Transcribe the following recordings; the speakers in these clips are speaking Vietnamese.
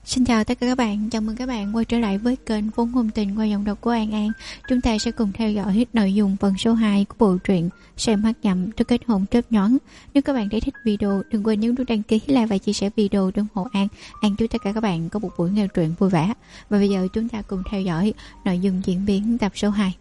Xin chào tất cả các bạn, chào mừng các bạn quay trở lại với kênh Vốn Ngôn Tình qua giọng đọc của An An. Chúng ta sẽ cùng theo dõi nội dung phần số 2 của bộ truyện Xem mắt nhậm tôi kết hôn chớp nhoáng. Nếu các bạn thấy thích video, đừng quên nhấn nút đăng ký, like và chia sẻ video để ủng hộ An. An chúc tất cả các bạn có một buổi nghe truyện vui vẻ. Và bây giờ chúng ta cùng theo dõi nội dung diễn biến tập số 2.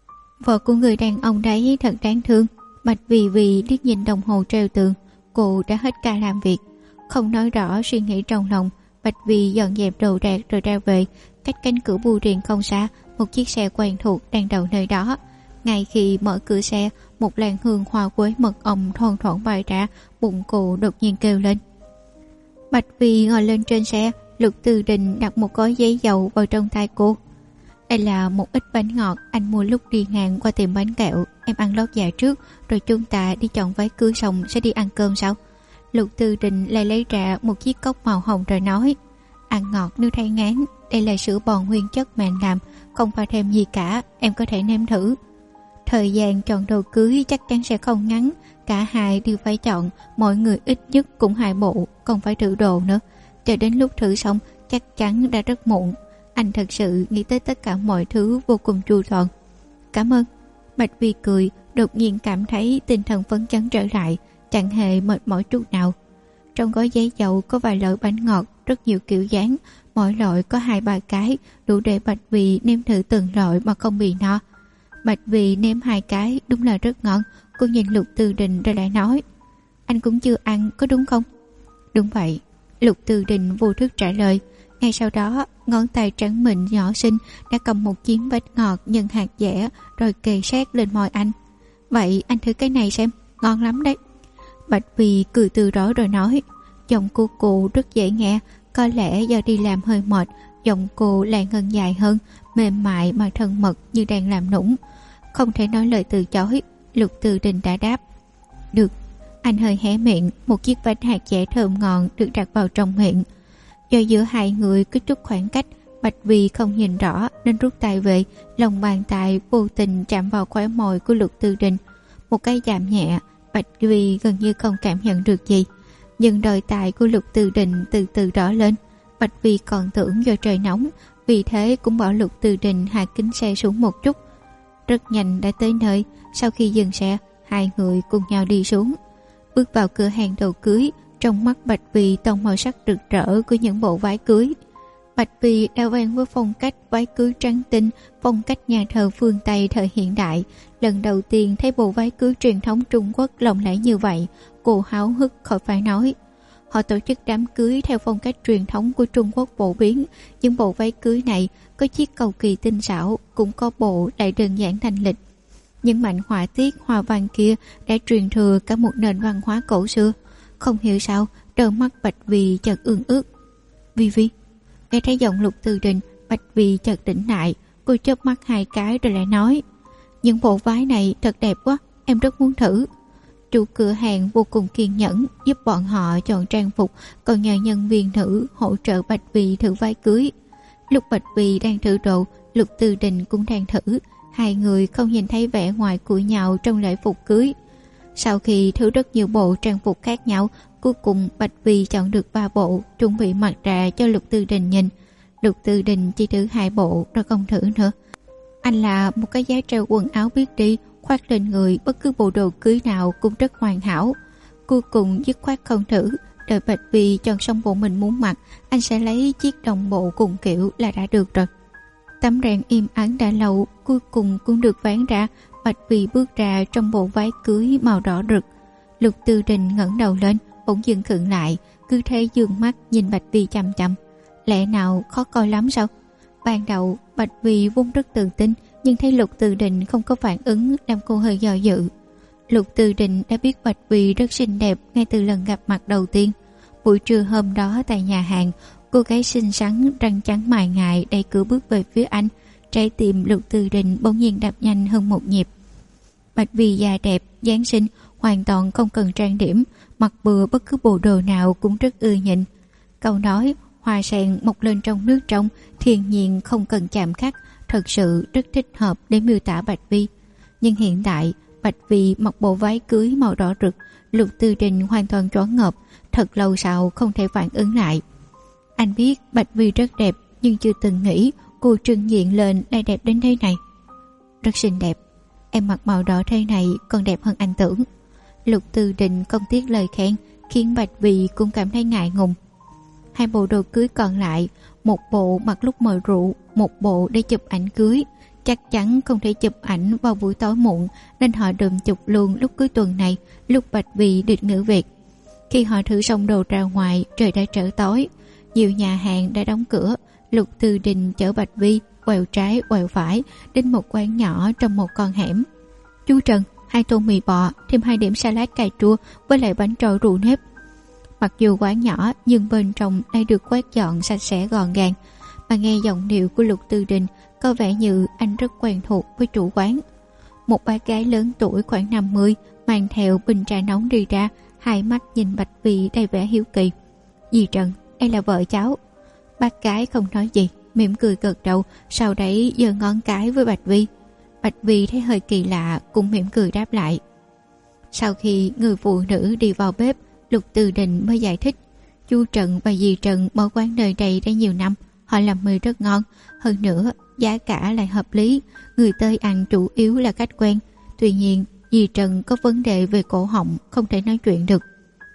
Vợ của người đàn ông đấy thật đáng thương. Bạch Vì liếc nhìn đồng hồ treo tường, cô đã hết ca làm việc, không nói rõ suy nghĩ trong lòng. Bạch Vì dọn dẹp đồ đạc rồi ra về. Cách cánh cửa bưu điện không xa, một chiếc xe quen thuộc đang đậu nơi đó. Ngay khi mở cửa xe, một làn hương hoa quế mật ong thoang thoảng bay ra, bụng cô đột nhiên kêu lên. Bạch Vì ngồi lên trên xe, Lục Từ Đình đặt một gói giấy dầu vào trong tay cô. Đây là một ít bánh ngọt anh mua lúc đi ngang qua tiệm bánh kẹo, em ăn lót dạ trước, rồi chúng ta đi chọn váy cưới xong sẽ đi ăn cơm sau. Lục Từ Đình lại lấy ra một chiếc cốc màu hồng rồi nói, ăn ngọt nếu thấy ngán, đây là sữa bò nguyên chất mà anh làm, không pha thêm gì cả, em có thể nếm thử. Thời gian chọn đồ cưới chắc chắn sẽ không ngắn, cả hai đều phải chọn, mỗi người ít nhất cũng 2 bộ, còn phải thử đồ nữa. Cho đến lúc thử xong chắc chắn đã rất muộn. Anh thật sự nghĩ tới tất cả mọi thứ vô cùng chu toàn. Cảm ơn. Bạch Vi cười, đột nhiên cảm thấy tinh thần phấn chấn trở lại, chẳng hề mệt mỏi chút nào. Trong gói giấy dầu có vài loại bánh ngọt, rất nhiều kiểu dáng, mỗi loại có 2-3 cái, đủ để Bạch Vi nếm thử từng loại mà không bị no. Bạch Vi nếm 2 cái, đúng là rất ngon. Cô nhìn Lục Từ Đình rồi lại nói, anh cũng chưa ăn, có đúng không? Đúng vậy. Lục Từ Đình vô thức trả lời. Ngay sau đó, ngón tay trắng mịn nhỏ xinh đã cầm một chiếc bánh ngọt nhân hạt dẻ rồi kề sát lên môi anh. Vậy anh thử cái này xem, ngon lắm đấy. Bạch Vi cười từ đó rồi nói, giọng của cô rất dễ nghe, có lẽ do đi làm hơi mệt, giọng cô lại ngân dài hơn, mềm mại mà thân mật như đang làm nũng. Không thể nói lời từ chối, Lục Từ Đình đã đáp. Được. Anh hơi hé miệng, một chiếc bánh hạt dẻ thơm ngon được đặt vào trong miệng. Do giữa hai người có chút khoảng cách, Bạch Vi không nhìn rõ nên rút tay về, lòng bàn tay vô tình chạm vào khóe môi của Lục Từ Đình. Một cái chạm nhẹ, Bạch Vi gần như không cảm nhận được gì, nhưng đôi tay của Lục Từ Đình từ từ đỏ lên. Bạch Vi còn tưởng do trời nóng, vì thế cũng bảo Lục Từ Đình hạ kính xe xuống một chút. Rất nhanh đã tới nơi. Sau khi dừng xe, hai người cùng nhau đi xuống, bước vào cửa hàng đồ cưới. Trong mắt Bạch Vi tông màu sắc rực rỡ của những bộ váy cưới. Bạch Vi đã quen với phong cách váy cưới trắng tinh, phong cách nhà thờ phương Tây thời hiện đại. Lần đầu tiên thấy bộ váy cưới truyền thống Trung Quốc lộng lẫy như vậy, cô háo hức khỏi phải nói. Họ tổ chức đám cưới theo phong cách truyền thống của Trung Quốc phổ biến. Những bộ váy cưới này có chiếc cầu kỳ tinh xảo, cũng có bộ lại đơn giản thanh lịch. Những mảnh họa tiết hoa văn kia đã truyền thừa cả một nền văn hóa cổ xưa. Không hiểu sao, đôi mắt Bạch Vi chợt ương ướt. Vi. Nghe thấy giọng Lục Từ Đình, Bạch Vi chợt tỉnh lại. Cô chớp mắt 2 cái rồi lại nói, những bộ váy này thật đẹp quá, em rất muốn thử. Chủ cửa hàng vô cùng kiên nhẫn, giúp bọn họ chọn trang phục, còn nhờ nhân viên nữ hỗ trợ Bạch Vi thử váy cưới. Lúc Bạch Vi đang thử đồ, Lục Từ Đình cũng đang thử. Hai người không nhìn thấy vẻ ngoài của nhau trong lễ phục cưới. Sau khi thử rất nhiều bộ trang phục khác nhau, cuối cùng Bạch Vi chọn được 3 bộ, chuẩn bị mặc ra cho Lục Từ Đình nhìn. Lục Từ Đình chỉ thử 2 bộ rồi không thử nữa. Anh là một cái giá treo quần áo biết đi, khoác lên người bất cứ bộ đồ cưới nào cũng rất hoàn hảo. Cuối cùng dứt khoát không thử, đợi Bạch Vi chọn xong bộ mình muốn mặc, anh sẽ lấy chiếc đồng bộ cùng kiểu là đã được rồi. Tấm rèm im ắng đã lâu, cuối cùng cũng được vén ra. Bạch Vi bước ra trong bộ váy cưới màu đỏ rực. Lục Từ Đình ngẩng đầu lên, bỗng dưng khựng lại, cứ thế dương mắt nhìn Bạch Vi chằm chằm. Lẽ nào khó coi lắm sao? Ban đầu Bạch Vi vốn rất tự tin, nhưng thấy Lục Từ Đình không có phản ứng làm cô hơi do dự. Lục Từ Đình đã biết Bạch Vi rất xinh đẹp ngay từ lần gặp mặt đầu tiên. Buổi trưa hôm đó tại nhà hàng, cô gái xinh xắn răng trắng mài ngài đẩy cửa bước về phía anh. Trái tim Lục Từ Đình bỗng nhiên đập nhanh hơn một nhịp. Bạch Vi già đẹp, dáng xinh, hoàn toàn không cần trang điểm, mặc bừa bất cứ bộ đồ nào cũng rất ưa nhìn. Câu nói hoa sen mọc lên trong nước trong, thiên nhiên không cần chạm khắc, thật sự rất thích hợp để miêu tả Bạch Vi. Nhưng hiện tại Bạch Vi mặc bộ váy cưới màu đỏ rực, Lục Từ Đình hoàn toàn choáng ngợp, thật lâu sau không thể phản ứng lại. Anh biết Bạch Vi rất đẹp, nhưng chưa từng nghĩ cô trưng diện lên lại đẹp đến thế này. Rất xinh đẹp. Em mặc màu đỏ thế này còn đẹp hơn anh tưởng. Lục Từ Định không tiếc lời khen, khiến Bạch Vi cũng cảm thấy ngại ngùng. Hai bộ đồ cưới còn lại, một bộ mặc lúc mời rượu, một bộ để chụp ảnh cưới. Chắc chắn không thể chụp ảnh vào buổi tối muộn, nên họ đùm chụp luôn lúc cuối tuần này, lúc Bạch Vi được nghỉ việc. Khi họ thử xong đồ ra ngoài, trời đã trở tối. Nhiều nhà hàng đã đóng cửa. Lục Từ Định chở Bạch Vi quẹo trái quẹo phải đến một quán nhỏ trong một con hẻm. Chú Trần, 2 tô mì bò, thêm 2 điểm salad cà chua với lại bánh trôi rượu nếp. Mặc dù quán nhỏ nhưng bên trong đã được quét dọn sạch sẽ gọn gàng. Mà nghe giọng điệu của Lục Từ Định có vẻ như anh rất quen thuộc với chủ quán. Một bác gái lớn tuổi khoảng 50 mang theo bình trà nóng đi ra, hai mắt nhìn Bạch Vi đầy vẻ hiếu kỳ. Dì Trần, đây là vợ cháu. Bác gái không nói gì, mỉm cười gật đầu, sau đấy giơ ngón cái với Bạch Vi. Bạch Vi thấy hơi kỳ lạ, cũng mỉm cười đáp lại. Sau khi người phụ nữ đi vào bếp, Lục Từ Định mới giải thích. Chú Trần và dì Trần mở quán nơi đây đã nhiều năm, họ làm mì rất ngon, hơn nữa giá cả lại hợp lý, người tới ăn chủ yếu là khách quen. Tuy nhiên dì Trần có vấn đề về cổ họng, không thể nói chuyện được.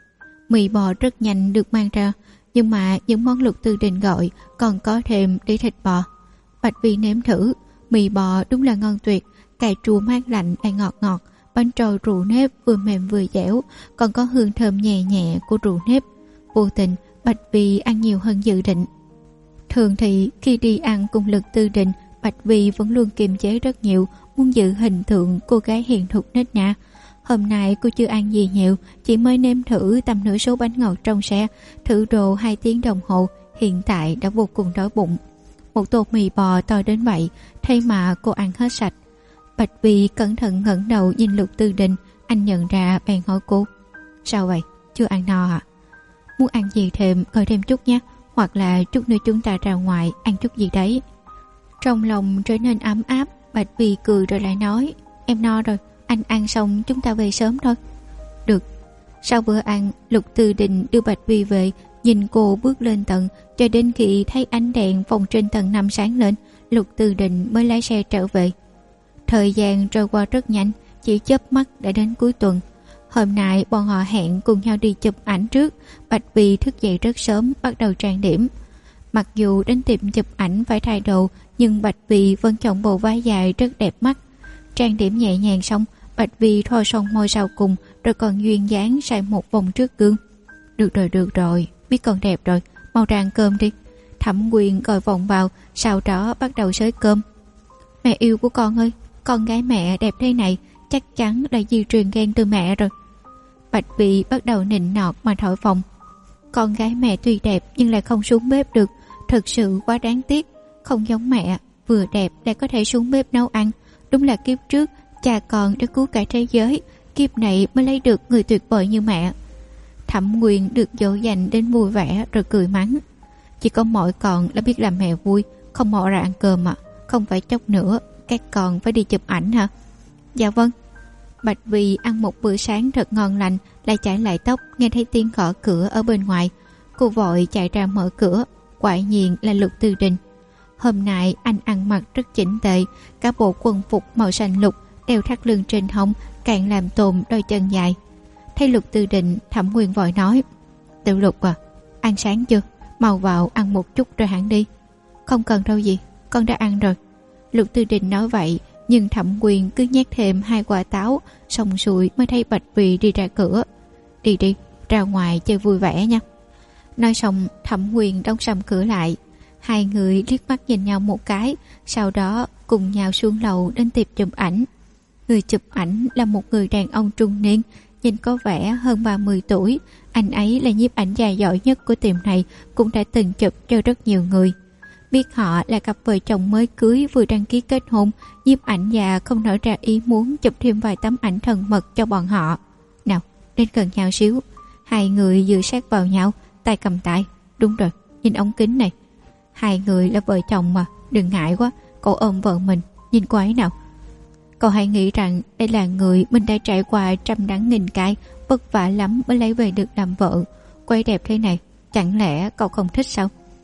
Mì bò rất nhanh được mang ra, nhưng mà những món Lục Từ Định gọi còn có thêm đĩa thịt bò. Bạch Vi nếm thử, mì bò đúng là ngon tuyệt, cà chua mát lạnh lại ngọt ngọt, bánh trôi rượu nếp vừa mềm vừa dẻo, còn có hương thơm nhẹ nhẹ của rượu nếp. Vô tình Bạch Vi ăn nhiều hơn dự định. Thường thì khi đi ăn cùng Lục Từ Định, Bạch Vi vẫn luôn kiềm chế rất nhiều, muốn giữ hình tượng cô gái hiền thục nết na. Hôm nay cô chưa ăn gì nhiều, chỉ mới nếm thử tầm nửa số bánh ngọt trong xe, thử đồ 2 tiếng đồng hồ, hiện tại đã vô cùng đói bụng. Một tô mì bò to đến vậy, thế mà cô ăn hết sạch. Bạch Vi cẩn thận ngẩng đầu nhìn Lục Từ Định, anh nhận ra bèn hỏi cô. Sao vậy? Chưa ăn no à? Muốn ăn gì thêm, gọi thêm chút nhé, hoặc là chút nữa chúng ta ra ngoài ăn chút gì đấy. Trong lòng trở nên ấm áp, Bạch Vi cười rồi lại nói. Em no rồi, anh ăn xong chúng ta về sớm thôi. Được. Sau bữa ăn, Lục Từ Định đưa Bạch Vi về, nhìn cô bước lên tầng, cho đến khi thấy ánh đèn phòng trên tầng 5 sáng lên, Lục Từ Định mới lái xe trở về. Thời gian trôi qua rất nhanh, chỉ chớp mắt đã đến cuối tuần. Hôm nay bọn họ hẹn cùng nhau đi chụp ảnh trước. Bạch Vi thức dậy rất sớm, bắt đầu trang điểm. Mặc dù đến tiệm chụp ảnh phải thay đồ, nhưng Bạch Vi vẫn chọn bộ váy dài rất đẹp mắt. Trang điểm nhẹ nhàng xong, Bạch Vi thoa son môi sau cùng, rồi còn duyên dáng sải một vòng trước gương. Được rồi, biết con đẹp rồi, mau ra ăn cơm đi. Thẩm Quyền gọi vọng vào, sau đó bắt đầu xới cơm. Mẹ yêu của con ơi, con gái mẹ đẹp thế này chắc chắn là di truyền gen từ mẹ rồi. Bạch Vi bắt đầu nịnh nọt mà thổi phồng. Con gái mẹ tuy đẹp nhưng lại không xuống bếp được, thật sự quá đáng tiếc. Không giống mẹ, vừa đẹp lại có thể xuống bếp nấu ăn. Đúng là kiếp trước cha con đã cứu cả thế giới, kiếp này mới lấy được người tuyệt vời như mẹ. Thẩm Quyền được dỗ dành đến vui vẻ rồi cười mắng. Chỉ có mỗi con là biết làm mẹ vui, không mò ra ăn cơm à? Không phải chốc nữa các con phải đi chụp ảnh hả? Dạ vâng. Bạch Vi ăn một bữa sáng thật ngon lành, lại chải lại tóc, nghe thấy tiếng gõ cửa ở bên ngoài. Cô vội chạy ra mở cửa, quả nhiên là Lục Từ Định. Hôm nay anh ăn mặc rất chỉnh tề, cả bộ quần phục màu xanh lục, đeo thắt lưng trên hông, càng làm tồn đôi chân dài. Thấy Lục Từ Định, Thẩm Quyền vội nói. Tiểu Lục à, ăn sáng chưa? Mau vào ăn một chút rồi hẳn đi. Không cần đâu gì, con đã ăn rồi. Lục Từ Định nói vậy, nhưng Thẩm Quyền cứ nhét thêm 2 quả táo, xong xuôi mới thấy Bạch Vi đi ra cửa. Đi, ra ngoài chơi vui vẻ nha. Nói xong, Thẩm Quyền đóng sầm cửa lại. Hai người liếc mắt nhìn nhau một cái, sau đó cùng nhau xuống lầu đến tiệm chụp ảnh. Người chụp ảnh là một người đàn ông trung niên, nhìn có vẻ hơn 30 tuổi. Anh ấy là nhiếp ảnh gia giỏi nhất của tiệm này, cũng đã từng chụp cho rất nhiều người. Biết họ là cặp vợ chồng mới cưới vừa đăng ký kết hôn, nhiếp ảnh gia không nở ra ý muốn chụp thêm vài tấm ảnh thân mật cho bọn họ. Nào, đến gần nhau xíu. Hai người dựa sát vào nhau, tay cầm tay. Đúng rồi, nhìn ống kính này. Hai người là vợ chồng mà, đừng ngại quá. Cậu ôm vợ mình, nhìn cô ấy nào. Cậu hãy nghĩ rằng đây là người mình đã trải qua trăm đắng nghìn cay, vất vả lắm mới lấy về được làm vợ. Cô ấy đẹp thế này, chẳng lẽ cậu không thích sao?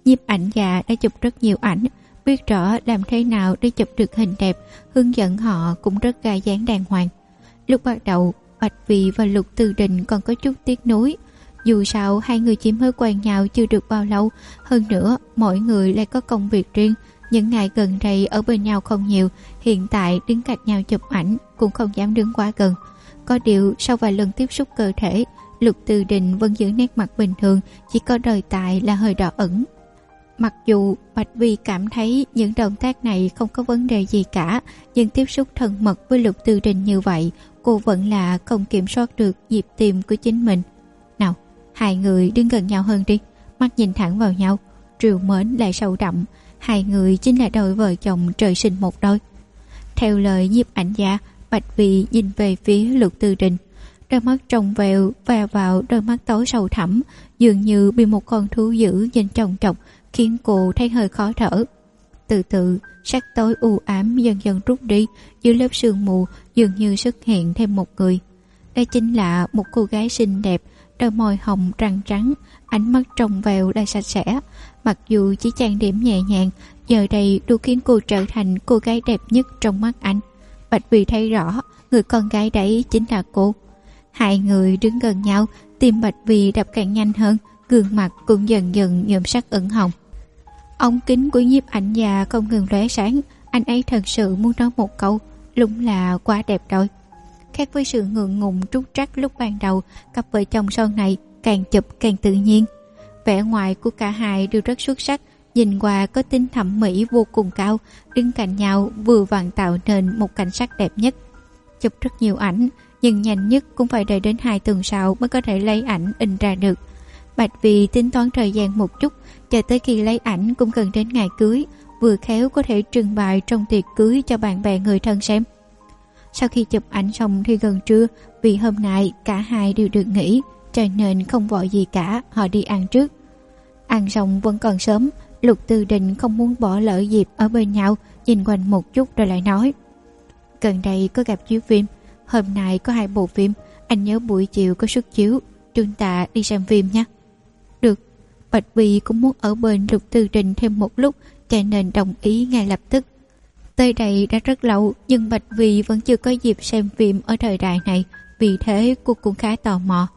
Nhiếp ảnh gia đã chụp rất nhiều ảnh, biết rõ làm thế nào để chụp được hình đẹp, hướng dẫn họ cũng rất ra dáng đàng hoàng. Lúc bắt đầu, Bạch Vì và Lục Tư Đình còn có chút tiếc nuối. Dù sao hai người chỉ mới quen nhau chưa được bao lâu, hơn nữa mỗi người lại có công việc riêng. Những ngày gần đây ở bên nhau không nhiều, hiện tại đứng cạnh nhau chụp ảnh cũng không dám đứng quá gần. Có điều sau vài lần tiếp xúc cơ thể, Lục Tư Đình vẫn giữ nét mặt bình thường, chỉ có đời tại là hơi đỏ ửng. Mặc dù Bạch Vi cảm thấy những động tác này không có vấn đề gì cả, nhưng tiếp xúc thân mật với Lục Tư Đình như vậy, cô vẫn là không kiểm soát được nhịp tim của chính mình. Nào, hai người đứng gần nhau hơn đi, mắt nhìn thẳng vào nhau, trìu mến lại sâu đậm. Hai người chính là đôi vợ chồng trời sinh một đôi. Theo lời nhiếp ảnh gia, Bạch Vi nhìn về phía Lục Tư Đình, đôi mắt trong veo và vào đôi mắt tối sâu thẳm, dường như bị một con thú dữ nhìn chòng chọc, khiến cô thấy hơi khó thở. Từ từ, sắc tối u ám dần dần rút đi, dưới lớp sương mù dường như xuất hiện thêm một người. Đây chính là một cô gái xinh đẹp, đôi môi hồng răng trắng, ánh mắt trong veo đầy sạch sẽ. Mặc dù chỉ trang điểm nhẹ nhàng, giờ đây đủ khiến cô trở thành cô gái đẹp nhất trong mắt anh. Bạch Vi thấy rõ, người con gái đấy chính là cô. Hai người đứng gần nhau, tim Bạch Vi đập càng nhanh hơn, gương mặt cũng dần dần nhuộm sắc ửng hồng. Ống kính của nhiếp ảnh gia không ngừng lóe sáng, anh ấy thật sự muốn nói một câu, đúng là quá đẹp rồi. Khác với sự ngượng ngùng trúc trắc lúc ban đầu, cặp vợ chồng sau này càng chụp càng tự nhiên. Vẻ ngoài của cả hai đều rất xuất sắc, nhìn qua có tính thẩm mỹ vô cùng cao, đứng cạnh nhau vừa vặn tạo nên một cảnh sắc đẹp nhất. Chụp rất nhiều ảnh, nhưng nhanh nhất cũng phải đợi đến 2 tuần sau mới có thể lấy ảnh in ra được. Bạch Vi tính toán thời gian một chút, chờ tới khi lấy ảnh cũng gần đến ngày cưới, vừa khéo có thể trưng bày trong tiệc cưới cho bạn bè người thân xem. Sau khi chụp ảnh xong thì gần trưa, vì hôm nay cả hai đều được nghỉ, cho nên không vội gì cả, họ đi ăn trước. Ăn xong vẫn còn sớm, Lục Tư Đình không muốn bỏ lỡ dịp ở bên nhau, nhìn quanh một chút rồi lại nói: gần đây có gặp chiếu phim, hôm nay có 2 bộ phim, anh nhớ buổi chiều có suất chiếu, chúng ta đi xem phim nhé. Được. Bạch Vi cũng muốn ở bên Lục Tư Đình thêm một lúc, cho nên đồng ý ngay lập tức. Tới đây đã rất lâu, nhưng Bạch Vi vẫn chưa có dịp xem phim ở thời đại này, vì thế cô cũng khá tò mò.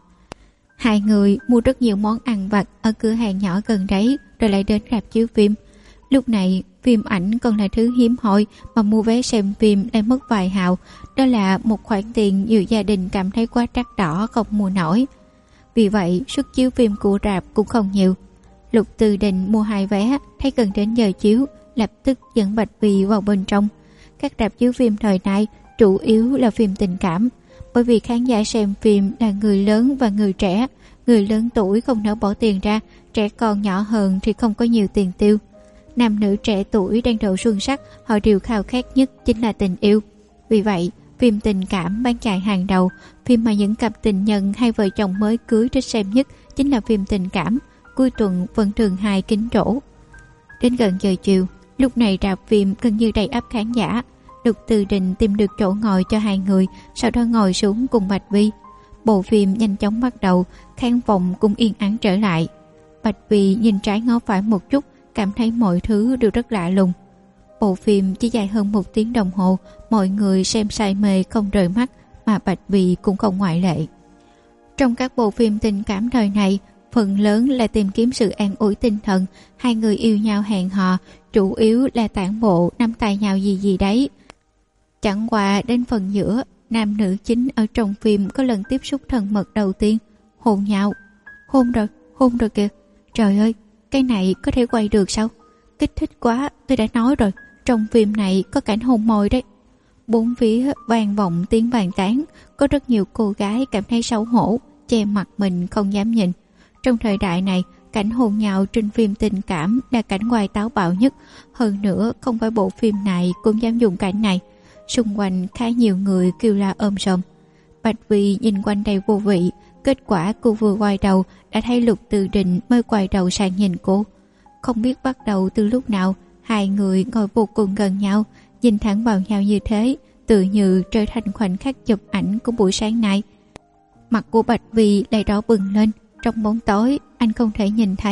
Hai người mua rất nhiều món ăn vặt ở cửa hàng nhỏ gần đấy, rồi lại đến rạp chiếu phim. Lúc này phim ảnh còn là thứ hiếm hoi, mà mua vé xem phim lại mất vài hào, đó là một khoản tiền nhiều gia đình cảm thấy quá đắt đỏ không mua nổi. Vì vậy suất chiếu phim của rạp cũng không nhiều. Lục Tư Đình mua 2 vé, thấy gần đến giờ chiếu, lập tức dẫn Bạch Vi vào bên trong. Các rạp chiếu phim thời nay chủ yếu là phim tình cảm, bởi vì khán giả xem phim là người lớn và người trẻ. Người lớn tuổi không nỡ bỏ tiền ra, trẻ con nhỏ hơn thì không có nhiều tiền tiêu. Nam nữ trẻ tuổi đang độ xuân sắc, họ đều khao khát nhất chính là tình yêu. Vì vậy phim tình cảm bán chạy hàng đầu, phim mà những cặp tình nhân hay vợ chồng mới cưới thích xem nhất chính là phim tình cảm. Cuối tuần vẫn thường hay kín chỗ. Đến gần giờ chiều, lúc này rạp phim gần như đầy ắp khán giả. Lục Tư Đình tìm được chỗ ngồi cho hai người, sau đó ngồi xuống cùng Bạch Vi. Bộ phim nhanh chóng bắt đầu, khán phòng cũng yên ắng trở lại. Bạch Vi nhìn trái ngó phải một chút, cảm thấy mọi thứ đều rất lạ lùng. Bộ phim chỉ dài hơn 1 tiếng đồng hồ, mọi người xem say mê không rời mắt, mà Bạch Vi cũng không ngoại lệ. Trong các bộ phim tình cảm thời này, phần lớn là tìm kiếm sự an ủi tinh thần, hai người yêu nhau hẹn hò, chủ yếu là tản bộ nắm tay nhau gì gì đấy. Chẳng qua đến phần giữa, nam nữ chính ở trong phim có lần tiếp xúc thân mật đầu tiên, hôn nhau. Hôn rồi kìa. Trời ơi, cái này có thể quay được sao? Kích thích quá, tôi đã nói rồi, trong phim này có cảnh hôn môi đấy. Bốn phía vang vọng tiếng bàn tán, có rất nhiều cô gái cảm thấy xấu hổ, che mặt mình không dám nhìn. Trong thời đại này, cảnh hôn nhau trên phim tình cảm là cảnh quay táo bạo nhất. Hơn nữa, không phải bộ phim này cũng dám dùng cảnh này. Xung quanh khá nhiều người kêu la ôm sòm. Bạch Vi nhìn quanh đầy vô vị. Kết quả cô vừa quay đầu đã thấy Lục Tư Đình mới quay đầu sang nhìn cô. Không biết bắt đầu từ lúc nào, hai người ngồi vô cùng gần nhau, nhìn thẳng vào nhau như thế, tự như trở thành khoảnh khắc chụp ảnh của buổi sáng nay. Mặt của Bạch Vi lại đỏ bừng lên. Trong bóng tối anh không thể nhìn thấy,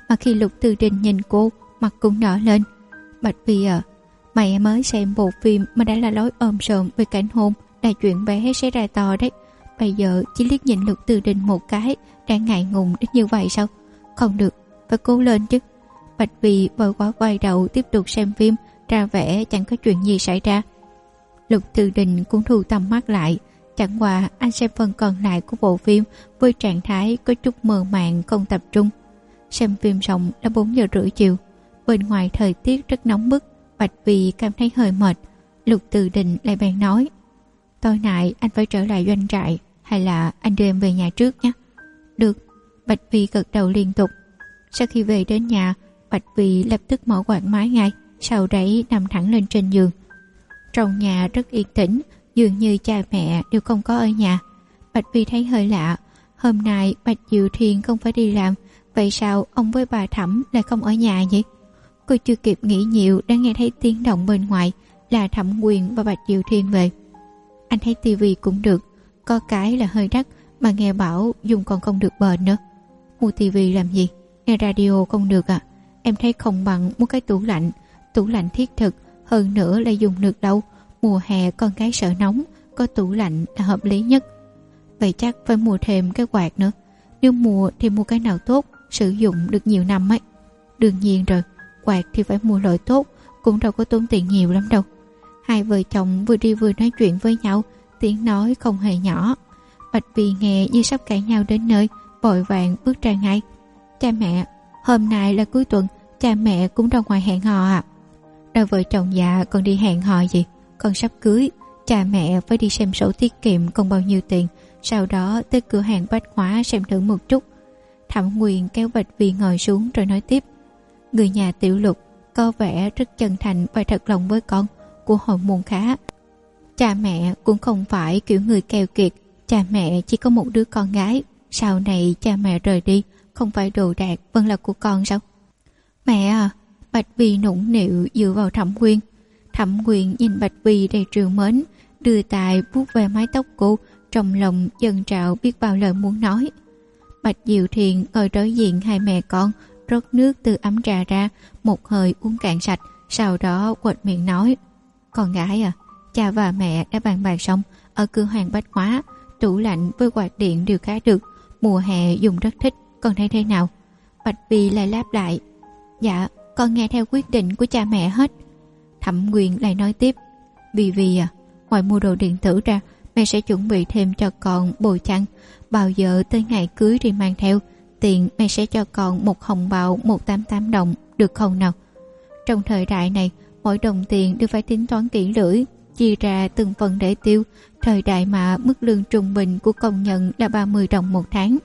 mà khi Lục Tư Đình nhìn cô, mặt cũng đỏ lên. Bạch Vi à, mày mới xem bộ phim mà đã là lối ôm sờm về cảnh hôn, là chuyện bé sẽ ra to đấy. Bây giờ chỉ liếc nhìn Lục Tư Đình một cái đã ngại ngùng đến như vậy sao? Không được, phải cố lên chứ. Bạch Vi vội quá quay đầu tiếp tục xem phim, ra vẻ chẳng có chuyện gì xảy ra. Lục Tư Đình cũng thu tầm mắt lại, chẳng qua anh xem phần còn lại của bộ phim với trạng thái có chút mơ màng không tập trung. Xem phim xong là 4 giờ rưỡi chiều, bên ngoài thời tiết rất nóng bức. Bạch Vi cảm thấy hơi mệt. Lục Tư Đình lại bèn nói: tối nay anh phải trở lại doanh trại, hay là anh đưa em về nhà trước nhé? Được. Bạch Vi gật đầu liên tục. Sau khi về đến nhà, Bạch Vi lập tức mở quạt máy ngay, sau đấy nằm thẳng lên trên giường. Trong nhà rất yên tĩnh, dường như cha mẹ đều không có ở nhà. Bạch Vi thấy hơi lạ, hôm nay Bạch Diệu Thiên không phải đi làm, vậy sao ông với bà Thẩm lại không ở nhà nhỉ? Cô chưa kịp nghĩ nhiều đã nghe thấy tiếng động bên ngoài, là Thẩm Quyền và Bạch Diệu Thiên về. Anh thấy tivi cũng được, có cái là hơi đắt, mà nghe bảo dùng còn không được bền nữa. Mua tivi làm gì? Nghe radio không được à? Em thấy không bằng mua cái tủ lạnh thiết thực, hơn nữa là dùng được lâu. Mùa hè con cái sợ nóng, có tủ lạnh là hợp lý nhất. Vậy chắc phải mua thêm cái quạt nữa. Nếu mua thì mua cái nào tốt, sử dụng được nhiều năm ấy. Đương nhiên rồi, quạt thì phải mua loại tốt, cũng đâu có tốn tiền nhiều lắm đâu. Hai vợ chồng vừa đi vừa nói chuyện với nhau, tiếng nói không hề nhỏ. Bạch Vi nghe như sắp cãi nhau đến nơi, vội vàng bước ra ngay. Cha mẹ, hôm nay là cuối tuần, cha mẹ cũng ra ngoài hẹn hò à? Đôi vợ chồng già còn đi hẹn hò gì? Con sắp cưới, cha mẹ phải đi xem sổ tiết kiệm còn bao nhiêu tiền, sau đó tới cửa hàng bách hóa xem thử một chút. Thẩm Quyền kéo Bạch Vi ngồi xuống rồi nói tiếp: người nhà Tiểu Lục có vẻ rất chân thành và thật lòng với con, của hồi môn khá. Cha mẹ cũng không phải kiểu người keo kiệt, cha mẹ chỉ có một đứa con gái, sau này cha mẹ rời đi, không phải đồ đạc vẫn là của con sao? Mẹ à! Bạch Vi nũng nịu dựa vào Thẩm Quyền. Thẩm Quyền nhìn Bạch Vi đầy trìu mến, đưa tay vuốt về mái tóc cô, trong lòng dâng trào biết bao lời muốn nói. Bạch Diệu Thiền ngồi đối diện hai mẹ con, rót nước từ ấm trà ra, một hơi uống cạn sạch, sau đó quệt miệng nói: con gái à, cha và mẹ đã bàn bạc xong, ở cửa hàng bách hóa, tủ lạnh với quạt điện đều khá được, mùa hè dùng rất thích, con thấy thế nào? Bạch Vi lại đáp lại: dạ, con nghe theo quyết định của cha mẹ hết. Thẩm Quyền lại nói tiếp: Vi à, ngoài mua đồ điện tử ra, mẹ sẽ chuẩn bị thêm cho con bộ chăn, bao giờ tới ngày cưới thì mang theo. Tiền mẹ sẽ cho con một hồng bào 188 đồng, được không nào? Trong thời đại này, mỗi đồng tiền đều phải tính toán kỹ lưỡng, chia ra từng phần để tiêu. Thời đại mà mức lương trung bình của công nhân là 30 đồng một tháng,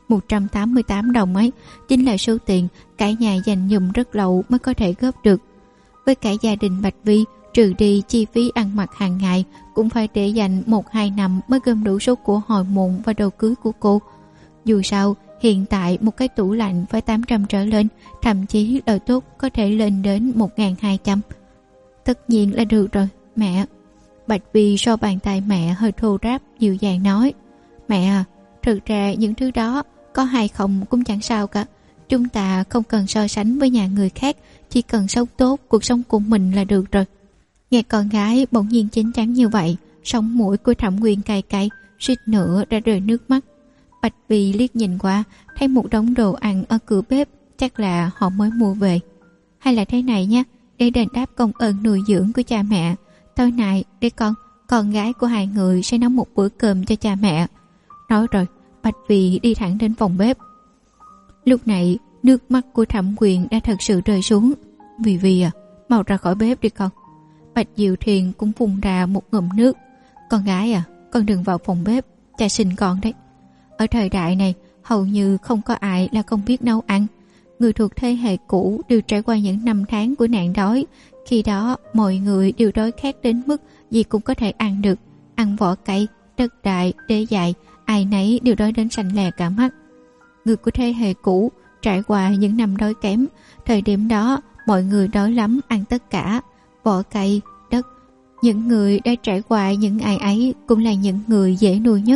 188 đồng ấy chính là số tiền cả nhà dành dụm rất lâu mới có thể góp được. Với cả gia đình Bạch Vi, trừ đi chi phí ăn mặc hàng ngày, cũng phải để dành 1-2 năm mới gom đủ số của hồi môn và đồ cưới của cô. Dù sao, hiện tại một cái tủ lạnh phải 800 trở lên, thậm chí lời tốt có thể lên đến 1.200. Tất nhiên là được rồi, mẹ. Bạch Vi so bàn tay mẹ hơi thô ráp, dịu dàng nói: mẹ à, thực ra những thứ đó có hay không cũng chẳng sao cả. Chúng ta không cần so sánh với nhà người khác, chỉ cần sống tốt cuộc sống của mình là được rồi. Nghe con gái bỗng nhiên chín chắn như vậy, sống mũi của Thẩm Quyền cay cay, suýt nữa đã rơi nước mắt. Bạch Vi liếc nhìn qua, thấy một đống đồ ăn ở cửa bếp, chắc là họ mới mua về. Hay là thế này nhé, để đền đáp công ơn nuôi dưỡng của cha mẹ, tối nay để con gái của hai người sẽ nấu một bữa cơm cho cha mẹ. Nói rồi, Bạch Vi đi thẳng đến phòng bếp. Lúc này, nước mắt của Thẩm Quyền đã thật sự rơi xuống. Vi à, mau ra khỏi bếp đi con. Bạch Diệu Thiền cũng phun ra một ngụm nước. Con gái à, con đừng vào phòng bếp, cha xin con đấy. Ở thời đại này, hầu như không có ai là không biết nấu ăn. Người thuộc thế hệ cũ đều trải qua những năm tháng của nạn đói. Khi đó, mọi người đều đói khát đến mức gì cũng có thể ăn được. Ăn vỏ cây, đất đại, đế dài, ai nấy đều đói đến xanh lè cả mắt. Người của thế hệ cũ trải qua những năm đói kém. Thời điểm đó, mọi người đói lắm, ăn tất cả, vỏ cây, đất. Những người đã trải qua những ngày ấy cũng là những người dễ nuôi nhất.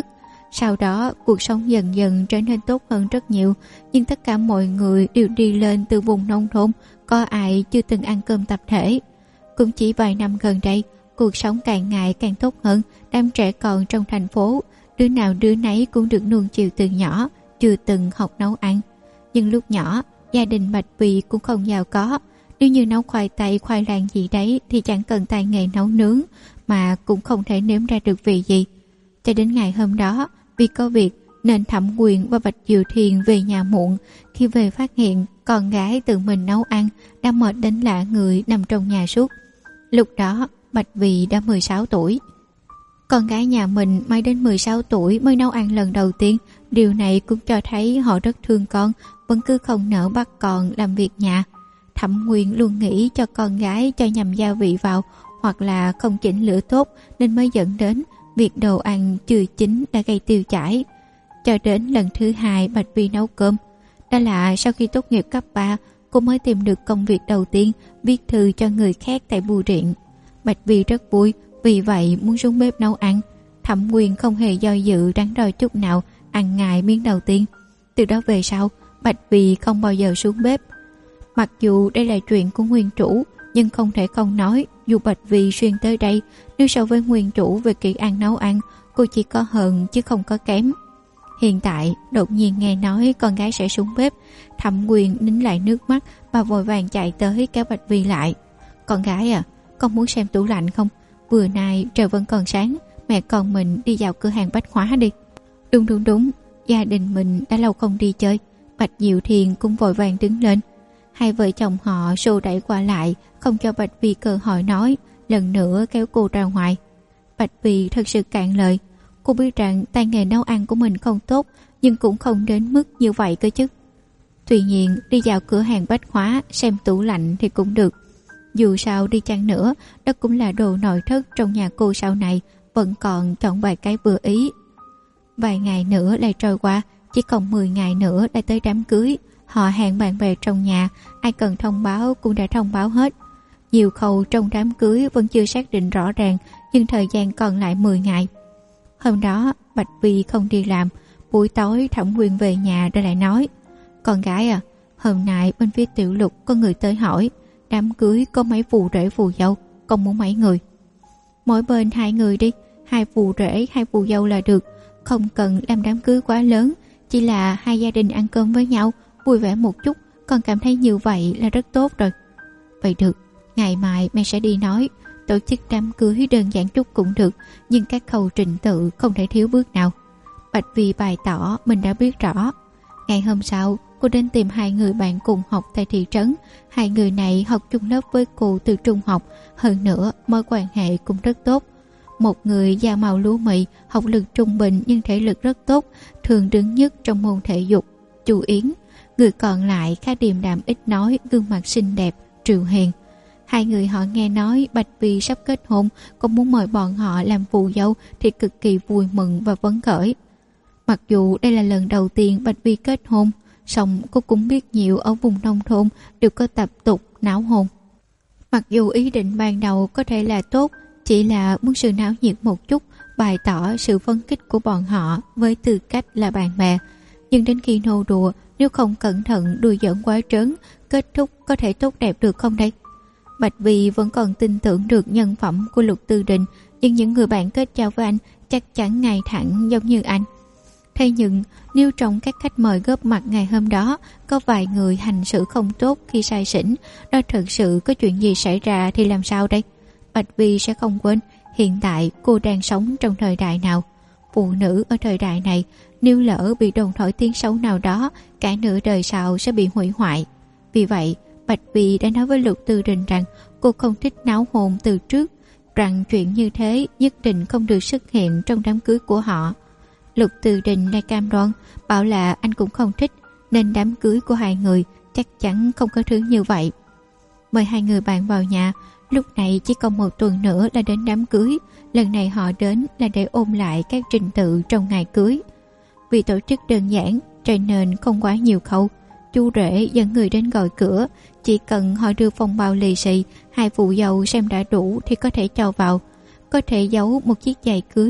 Sau đó cuộc sống dần dần trở nên tốt hơn rất nhiều, nhưng tất cả mọi người đều đi lên từ vùng nông thôn, có ai chưa từng ăn cơm tập thể. Cũng chỉ vài năm gần đây, cuộc sống càng ngày càng tốt hơn, đám trẻ con trong thành phố, đứa nào đứa nấy cũng được nuông chiều từ nhỏ, chưa từng học nấu ăn. Nhưng lúc nhỏ, gia đình Bạch Vì cũng không giàu có. Nếu như nấu khoai tây, khoai lang gì đấy thì chẳng cần tay nghề nấu nướng, mà cũng không thể nếm ra được vị gì. Cho đến ngày hôm đó, vì có việc nên Thẩm Quyền và Bạch Diệu Thiền về nhà muộn. Khi về phát hiện con gái tự mình nấu ăn, đã mệt đến lạ người nằm trong nhà suốt. Lúc đó Bạch Vì đã 16 tuổi. Con gái nhà mình mới đến 16 tuổi mới nấu ăn lần đầu tiên. Điều này cũng cho thấy họ rất thương con, vẫn cứ không nỡ bắt con làm việc nhà. Thẩm Nguyên luôn nghĩ cho con gái cho nhầm gia vị vào, hoặc là không chỉnh lửa tốt, nên mới dẫn đến việc đồ ăn chưa chín đã gây tiêu chảy. Cho đến lần thứ hai Bạch Vi nấu cơm, đó là sau khi tốt nghiệp cấp 3, cô mới tìm được công việc đầu tiên, viết thư cho người khác tại bưu điện. Bạch Vi rất vui, vì vậy muốn xuống bếp nấu ăn. Thẩm Nguyên không hề do dự đắn đo chút nào, ăn ngay miếng đầu tiên. Từ đó về sau, Bạch Vi không bao giờ xuống bếp. Mặc dù đây là chuyện của nguyên chủ, nhưng không thể không nói, dù Bạch Vi xuyên tới đây, nếu so với nguyên chủ về kỹ ăn nấu ăn, cô chỉ có hơn chứ không có kém. Hiện tại, đột nhiên nghe nói con gái sẽ xuống bếp, Thẩm Nguyên nín lại nước mắt và vội vàng chạy tới kéo Bạch Vi lại. Con gái à, con muốn xem tủ lạnh không? Vừa nay trời vẫn còn sáng, mẹ con mình đi vào cửa hàng bách hóa đi. Đúng, gia đình mình đã lâu không đi chơi. Bạch Diệu Thiền cũng vội vàng đứng lên. Hai vợ chồng họ xô đẩy qua lại, không cho Bạch Vi cơ hội nói, lần nữa kéo cô ra ngoài. Bạch Vi thật sự cạn lời. Cô biết rằng tay nghề nấu ăn của mình không tốt, nhưng cũng không đến mức như vậy cơ chứ. Tuy nhiên đi vào cửa hàng bách hóa xem tủ lạnh thì cũng được. Dù sao đi chăng nữa, đó cũng là đồ nội thất trong nhà cô sau này, vẫn còn chọn vài cái vừa ý. Vài ngày nữa lại trôi qua, chỉ còn 10 ngày nữa lại tới đám cưới. Họ hẹn bạn bè trong nhà, ai cần thông báo cũng đã thông báo hết. Nhiều khâu trong đám cưới vẫn chưa xác định rõ ràng, nhưng thời gian còn lại 10 ngày. Hôm đó Bạch Vi không đi làm. Buổi tối Thẩm Nguyên về nhà rồi lại nói, con gái à, hôm nay bên phía Tiểu Lục có người tới hỏi, đám cưới có mấy phù rể phù dâu, con muốn mấy người? Mỗi bên 2 người đi, 2 phù rể 2 phù dâu là được. Không cần làm đám cưới quá lớn, chỉ là 2 gia đình ăn cơm với nhau, vui vẻ một chút. Con cảm thấy như vậy là rất tốt rồi. Vậy được, ngày mai mẹ sẽ đi nói. Tổ chức đám cưới đơn giản chút cũng được, nhưng các khâu trình tự không thể thiếu bước nào. Bạch Vi bày tỏ mình đã biết rõ. Ngày hôm sau, cô đến tìm 2 người bạn cùng học tại thị trấn. 2 người này học chung lớp với cô từ trung học, hơn nữa mối quan hệ cũng rất tốt. Một người da màu lúa mì, học lực trung bình nhưng thể lực rất tốt, thường đứng nhất trong môn thể dục, Chu Yến. Người còn lại khá điềm đạm ít nói, gương mặt xinh đẹp, Triệu Hiền. 2 người họ nghe nói Bạch Vi sắp kết hôn, còn muốn mời bọn họ làm phù dâu thì cực kỳ vui mừng và phấn khởi. Mặc dù đây là lần đầu tiên Bạch Vi kết hôn, song cô cũng biết nhiều ở vùng nông thôn đều có tập tục náo hôn. Mặc dù ý định ban đầu có thể là tốt, chỉ là muốn sự náo nhiệt một chút, bày tỏ sự phấn khích của bọn họ với tư cách là bạn bè. Nhưng đến khi nô đùa, nếu không cẩn thận đùa giỡn quá trớn, kết thúc có thể tốt đẹp được không đây? Bạch Vi vẫn còn tin tưởng được nhân phẩm của Lục Tư Đình, nhưng những người bạn kết giao với anh chắc chắn ngay thẳng giống như anh. Thế nhưng nếu trong các khách mời góp mặt ngày hôm đó có vài người hành xử không tốt khi say xỉn, đó thực sự có chuyện gì xảy ra thì làm sao đây? Bạch Vi sẽ không quên hiện tại cô đang sống trong thời đại nào. Phụ nữ ở thời đại này nếu lỡ bị đồn thổi tiếng xấu nào đó, cả nửa đời sau sẽ bị hủy hoại. Vì vậy Bạch Vi đã nói với Lục Tư Đình rằng cô không thích náo hôn từ trước, rằng chuyện như thế nhất định không được xuất hiện trong đám cưới của họ. Lục Tư Đình lại cam đoan, bảo là anh cũng không thích, nên đám cưới của 2 người chắc chắn không có thứ như vậy. Mời 2 người bạn vào nhà. Lúc này chỉ còn 1 tuần nữa là đến đám cưới. Lần này họ đến là để ôn lại các trình tự trong ngày cưới. Vì tổ chức đơn giản cho nên không quá nhiều khâu. Chú rể dẫn người đến gọi cửa, chỉ cần họ đưa phong bao lì xì, 2 phụ dâu xem đã đủ thì có thể cho vào. Có thể giấu một chiếc giày cưới,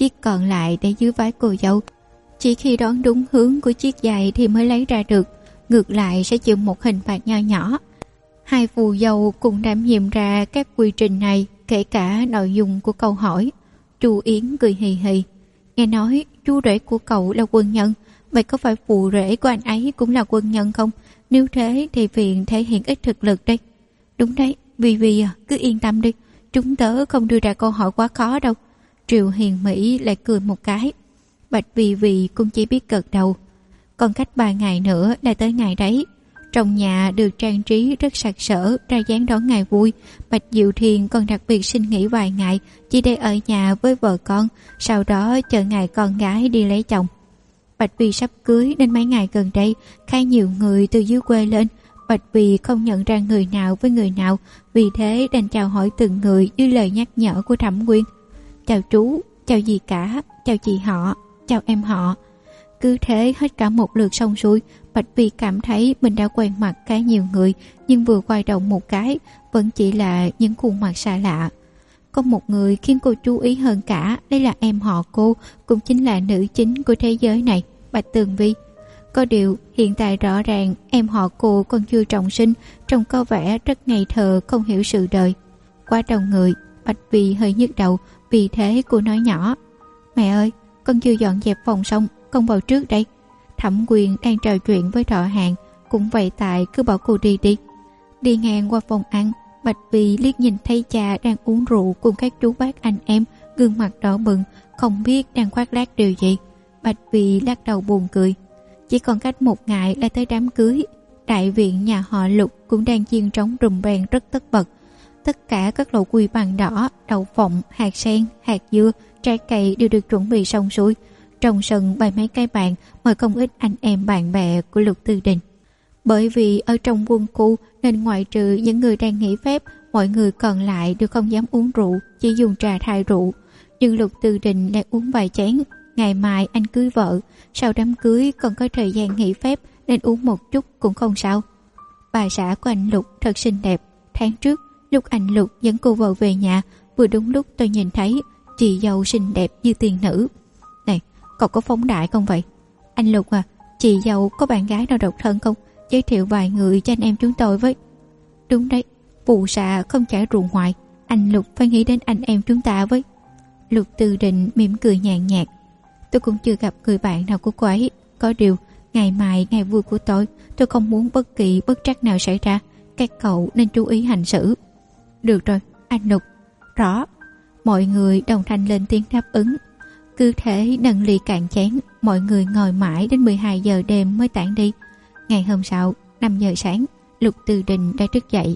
chiếc còn lại để dưới vai cô dâu. Chỉ khi đoán đúng hướng của chiếc giày thì mới lấy ra được, ngược lại sẽ chịu một hình phạt nho nhỏ. Hai phù dâu cùng đảm nhiệm ra các quy trình này, kể cả nội dung của câu hỏi. Chu Yến cười hì hì. Nghe nói chú rể của cậu là quân nhân, vậy có phải phù rể của anh ấy cũng là quân nhân không? Nếu thế thì phiền thể hiện ít thực lực đây. Đúng đấy, Vì cứ yên tâm đi, chúng tớ không đưa ra câu hỏi quá khó đâu. Triệu Hiền Mỹ lại cười một cái. Bạch Vì cũng chỉ biết gật đầu. Còn cách 3 ngày nữa là tới ngày đấy. Trong nhà được trang trí rất sặc sỡ, ra dáng đón ngày vui. Bạch Diệu Thiền còn đặc biệt xin nghỉ vài ngày, chỉ để ở nhà với vợ con, sau đó chờ ngày con gái đi lấy chồng. Bạch Vì sắp cưới nên mấy ngày gần đây khá nhiều người từ dưới quê lên. Bạch Vì không nhận ra người nào với người nào, vì thế đành chào hỏi từng người dưới lời nhắc nhở của Thẩm Quyên. Chào chú, chào dì cả, chào chị họ, chào em họ. Cứ thế hết cả một lượt xong xuôi. Bạch Vi cảm thấy mình đã quen mặt khá nhiều người, nhưng vừa quay đầu một cái vẫn chỉ là những khuôn mặt xa lạ. Có một người khiến cô chú ý hơn cả, đây là em họ cô, cũng chính là nữ chính của thế giới này, Bạch Tường Vi. Có điều hiện tại rõ ràng em họ cô còn chưa trọng sinh, trông có vẻ rất ngây thơ, không hiểu sự đời. Quá đông người, Bạch Vi hơi nhức đầu, vì thế cô nói nhỏ: Mẹ ơi, con chưa dọn dẹp phòng xong, con vào trước đây. Thẩm Quyền đang trò chuyện với Thọ Hàng, cũng vậy tại cứ bảo cô đi đi. Đi ngang qua phòng ăn, Bạch Vi liếc nhìn thấy cha đang uống rượu cùng các chú bác anh em, gương mặt đỏ bừng, không biết đang khoác lác điều gì. Bạch Vi lắc đầu buồn cười. Chỉ còn cách 1 ngày là tới đám cưới. Đại viện nhà họ Lục cũng đang chiên trống rùm beng rất tất bật. Tất cả các lẩu quy bằng đỏ, đậu phộng, hạt sen, hạt dưa, trái cây đều được chuẩn bị xong xuôi. Trong sân bày mấy cái bàn mời không ít anh em bạn bè của Lục Tư Đình. Bởi vì ở trong quân khu nên ngoại trừ những người đang nghỉ phép, mọi người còn lại đều không dám uống rượu, chỉ dùng trà thay rượu. Nhưng Lục Tư Đình lại uống vài chén. Ngày mai anh cưới vợ, sau đám cưới còn có thời gian nghỉ phép nên uống một chút cũng không sao. Bà xã của anh Lục thật xinh đẹp. Tháng trước lúc anh Lục dẫn cô vợ về nhà, vừa đúng lúc tôi nhìn thấy chị dâu xinh đẹp như tiên nữ. Này, cậu có phóng đại không vậy? Anh Lục à, chị dâu có bạn gái nào độc thân không? Giới thiệu vài người cho anh em chúng tôi với. Đúng đấy, phù sa không chảy rượu ngoại, anh Lục phải nghĩ đến anh em chúng ta với. Lục Tư Đình mỉm cười nhàn nhạt. Tôi cũng chưa gặp người bạn nào của cô ấy. Có điều, ngày mai ngày vui của tôi không muốn bất kỳ bất trắc nào xảy ra. Các cậu nên chú ý hành xử. Được rồi, anh Lục. Rõ. Mọi người đồng thanh lên tiếng đáp ứng. Cứ thế nâng ly cạn chén, mọi người ngồi mãi đến 12 giờ đêm mới tản đi. Ngày hôm sau, 5 giờ sáng, Lục Tư Đình đã thức dậy.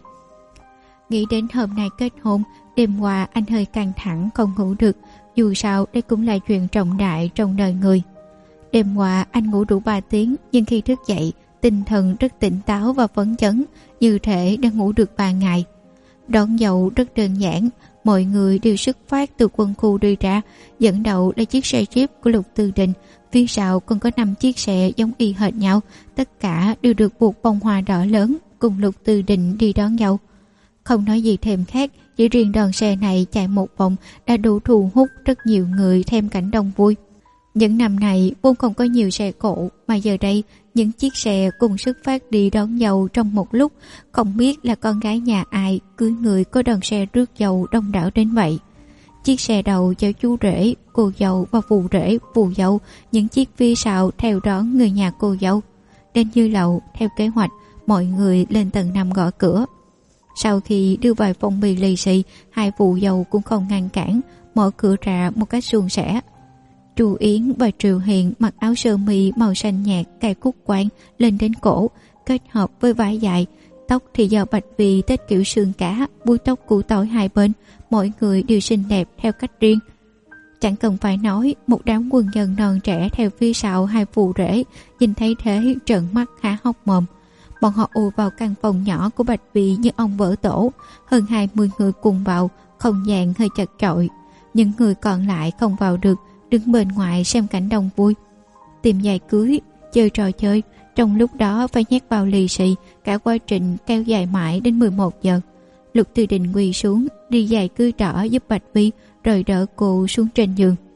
Nghĩ đến hôm nay kết hôn, đêm qua anh hơi căng thẳng không ngủ được. Dù sao đây cũng là chuyện trọng đại trong đời người. Đêm qua anh ngủ đủ 3 tiếng, nhưng khi thức dậy tinh thần rất tỉnh táo và phấn chấn, như thể đã ngủ được 3 ngày. Đón dâu rất đơn giản, mọi người đều xuất phát từ quân khu đi ra. Dẫn đầu là chiếc xe Jeep của Lục Tư Đình, phía sau còn có 5 chiếc xe giống y hệt nhau, tất cả đều được buộc bông hoa đỏ lớn, cùng Lục Tư Đình đi đón dâu. Không nói gì thêm khác, chỉ riêng đoàn xe này chạy một vòng đã đủ thu hút rất nhiều người thêm cảnh đông vui. Những năm này vốn không có nhiều xe cộ, mà giờ đây những chiếc xe cùng xuất phát đi đón dâu trong một lúc, không biết là con gái nhà ai cưới người có đoàn xe rước dâu đông đảo đến vậy. Chiếc xe đầu chở chú rể, cô dâu và phù rể, phù dâu, những chiếc phía sau theo đón người nhà cô dâu. Đến Như Lậu, theo kế hoạch, mọi người lên tầng 5 gõ cửa. Sau khi đưa vài phong bì lì xì, hai phù dâu cũng không ngăn cản, mở cửa ra một cách suôn sẻ. Chu Yến và Triệu Hiền mặc áo sơ mi màu xanh nhạt, cài cúc quàng lên đến cổ, kết hợp với vải dài. Tóc thì do Bạch Vi tết kiểu sườn cá, búi tóc củ tỏi hai bên, mỗi người đều xinh đẹp theo cách riêng. Chẳng cần phải nói, một đám quân nhân non trẻ theo phía sau hai phù rể, nhìn thấy thế trợn mắt há hốc mồm. Bọn họ ùa vào căn phòng nhỏ của Bạch Vi như ông vỡ tổ, hơn 20 người cùng vào, không gian hơi chật chội. Những người còn lại không vào được, đứng bên ngoài xem cảnh đông vui. Tìm giày cưới, chơi trò chơi, trong lúc đó phải nhét vào lì xì, cả quá trình kéo dài mãi đến 11 giờ. Lục Tư Đình quỳ xuống, đi giày cưới đỏ giúp Bạch Vi, rồi đỡ cô xuống trên giường.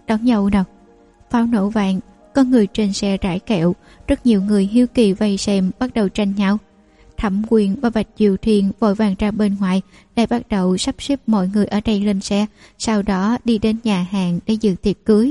đón dâu nào. Pháo nổ vàng, có người trên xe rải kẹo, rất nhiều người hiếu kỳ vây xem bắt đầu tranh nhau. Thẩm Quyền và Bạch Diệu Thiên vội vàng ra bên ngoài, lại bắt đầu sắp xếp mọi người ở đây lên xe, sau đó đi đến nhà hàng để dự tiệc cưới.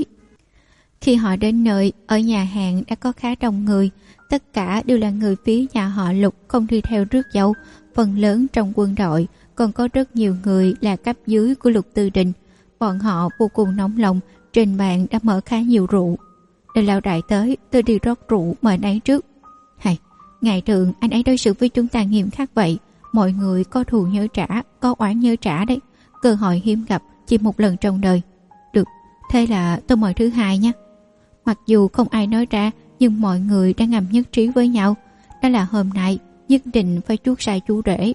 Khi họ đến nơi, ở nhà hàng đã có khá đông người, tất cả đều là người phía nhà họ Lục không đi theo rước dâu, phần lớn trong quân đội, còn có rất nhiều người là cấp dưới của Lục Tư Đình. Bọn họ vô cùng nóng lòng, trên bàn đã mở khá nhiều rượu. Để lão đại tới, tôi đi rót rượu mời anh ấy trước. Hay, ngày thường anh ấy đối xử với chúng ta nghiêm khắc vậy, mọi người có thù nhớ trả, có oán nhớ trả đấy, cơ hội hiếm gặp chỉ một lần trong đời. Được, thế là tôi mời thứ hai nhé. Mặc dù không ai nói ra, nhưng mọi người đã ngầm nhất trí với nhau, đó là hôm nay nhất định phải chuốt sai chú rể.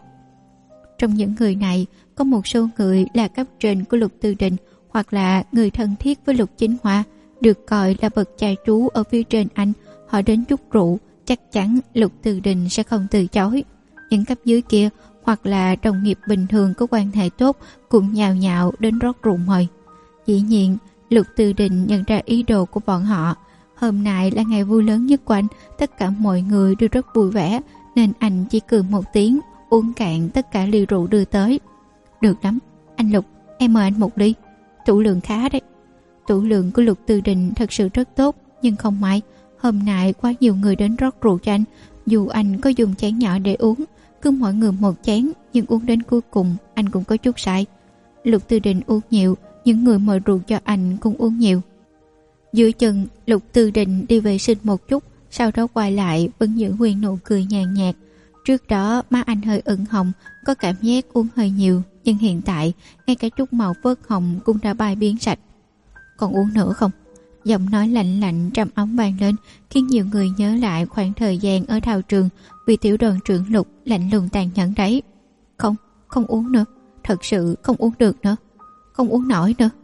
Trong những người này, có một số người là cấp trên của Lục Tư Đình, hoặc là người thân thiết với Lục Chính Hoa, được coi là bậc cha chú ở phía trên anh. Họ đến chút rượu, chắc chắn Lục Tư Đình sẽ không từ chối. Những cấp dưới kia, hoặc là đồng nghiệp bình thường có quan hệ tốt, cũng nhào nhào đến rót rượu mời. Dĩ nhiên, Lục Tư Đình nhận ra ý đồ của bọn họ. Hôm nay là ngày vui lớn nhất của anh, tất cả mọi người đều rất vui vẻ, nên anh chỉ cười một tiếng, uống cạn tất cả ly rượu đưa tới. Được lắm, anh Lục, em mời anh một ly. Tủ lượng khá đấy. Tủ lượng của Lục Tư Đình thật sự rất tốt, nhưng không may, hôm nay quá nhiều người đến rót rượu cho anh. Dù anh có dùng chén nhỏ để uống, cứ mỗi người một chén, nhưng uống đến cuối cùng anh cũng có chút sai. Lục Tư Đình uống nhiều, những người mời rượu cho anh cũng uống nhiều. Dưới chân, Lục Tư Đình đi vệ sinh một chút, sau đó quay lại vẫn giữ nguyên nụ cười nhàn nhạt. Trước đó má anh hơi ửng hồng, có cảm giác uống hơi nhiều, nhưng hiện tại ngay cả chút màu phớt hồng cũng đã bay biến sạch. Còn uống nữa không? Giọng nói lạnh lạnh trầm ấm vang lên, khiến nhiều người nhớ lại khoảng thời gian ở thao trường vì tiểu đoàn trưởng Lục lạnh lùng tàn nhẫn đấy. Không, không uống nữa, thật sự không uống được nữa, không uống nổi nữa.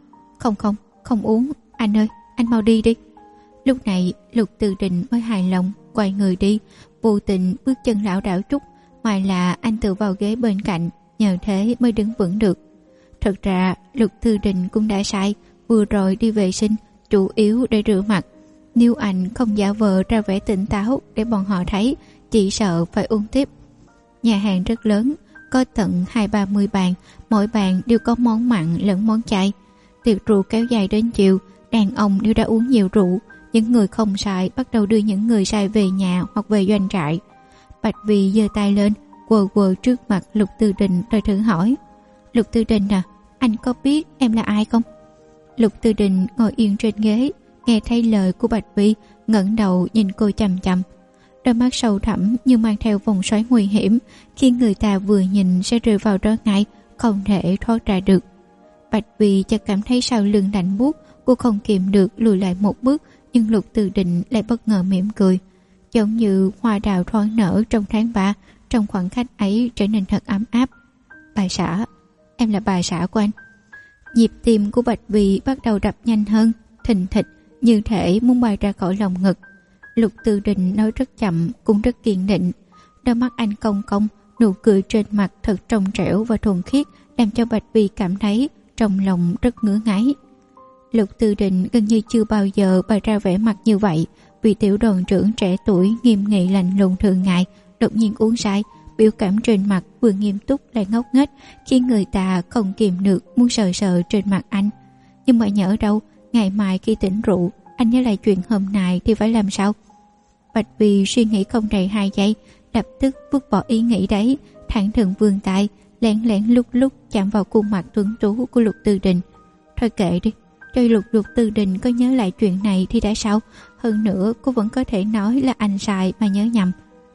Không uống, anh ơi, anh mau đi đi. Lúc này Lục Tư Đình mới hài lòng quay người đi, vô tình bước chân lảo đảo chút, mà là anh tự vào ghế bên cạnh, nhờ thế mới đứng vững được. Thật ra Lục Tư Đình cũng đã sai, vừa rồi đi vệ sinh chủ yếu để rửa mặt. Nếu anh không giả vờ ra vẻ tỉnh táo để bọn họ thấy, chỉ sợ phải uống tiếp. Nhà hàng rất lớn, có tận 20-30 bàn, mỗi bàn đều có món mặn lẫn món chay. Tiệc rượu kéo dài đến chiều, đàn ông đều đã uống nhiều rượu. Những người không sai bắt đầu đưa những người sai về nhà hoặc về doanh trại. Bạch Vì giơ tay lên, quờ quờ trước mặt Lục Tư Đình rồi thử hỏi: Lục Tư Đình à, anh có biết em là ai không? Lục Tư Đình ngồi yên trên ghế, nghe thấy lời của Bạch Vi, ngẩng đầu nhìn cô chằm chằm. Đôi mắt sâu thẳm như mang theo vòng xoáy nguy hiểm, khi người ta vừa nhìn sẽ rơi vào đó ngay, không thể thoát ra được. Bạch Vi chợt cảm thấy sau lưng lạnh buốt, cô không kìm được lùi lại một bước, nhưng Lục Tư Đình lại bất ngờ mỉm cười, giống như hoa đào thoáng nở trong tháng 3. Trong khoảng khắc ấy trở nên thật ấm áp. Bà xã, em là bà xã của anh. Nhịp tim của Bạch Vi bắt đầu đập nhanh hơn, thình thịch, như thể muốn bay ra khỏi lòng ngực. Lục Tư Đình nói rất chậm, cũng rất kiên định. Đôi mắt anh cong cong, nụ cười trên mặt thật trong trẻo và thuần khiết, làm cho Bạch Vi cảm thấy trong lòng rất ngứa ngáy. Lục Tư Đình gần như chưa bao giờ bày ra vẻ mặt như vậy, vì tiểu đoàn trưởng trẻ tuổi nghiêm nghị lạnh lùng thường ngày đột nhiên uống say, biểu cảm trên mặt vừa nghiêm túc lại ngốc nghếch, khiến người ta không kìm được muốn sờ sờ trên mặt anh. Nhưng mà nhỡ đâu, ngày mai khi tỉnh rượu, anh nhớ lại chuyện hôm nay thì phải làm sao? Bạch Vi suy nghĩ không đầy 2 giây, lập tức vứt bỏ ý nghĩ đấy, thẳng thừng vươn tay, lén lén lúc lúc chạm vào khuôn mặt tuấn tú của Lục Tư Đình. Thôi kệ đi, cho Lục Tư Đình có nhớ lại chuyện này thì đã sao? Hơn nữa cô vẫn có thể nói là anh sai mà nhớ nhầm.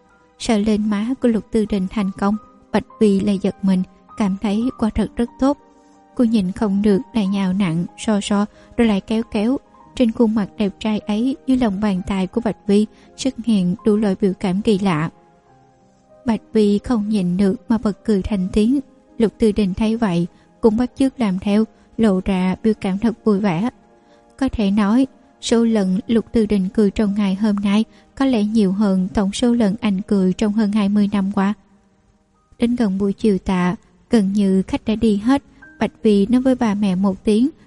Sờ lên má của Lục Tư Đình thành công, Bạch Vi lại giật mình, cảm thấy quả thật rất tốt. Cô nhìn không được lại nhào nặng, so rồi lại kéo kéo. Trên khuôn mặt đẹp trai ấy, dưới lòng bàn tay của Bạch Vi xuất hiện đủ loại biểu cảm kỳ lạ. Bạch Vi không nhìn được mà bật cười thành tiếng. Lục Tư Đình thấy vậy cũng bắt chước làm theo, lộ ra biểu cảm thật vui vẻ. Có thể nói số lần Lục Tư Đình cười trong ngày hôm nay có lẽ nhiều hơn tổng số lần anh cười trong hơn 20 năm qua. Đến gần buổi chiều tạ, gần như khách đã đi hết, Bạch Vi nói với bà mẹ một tiếng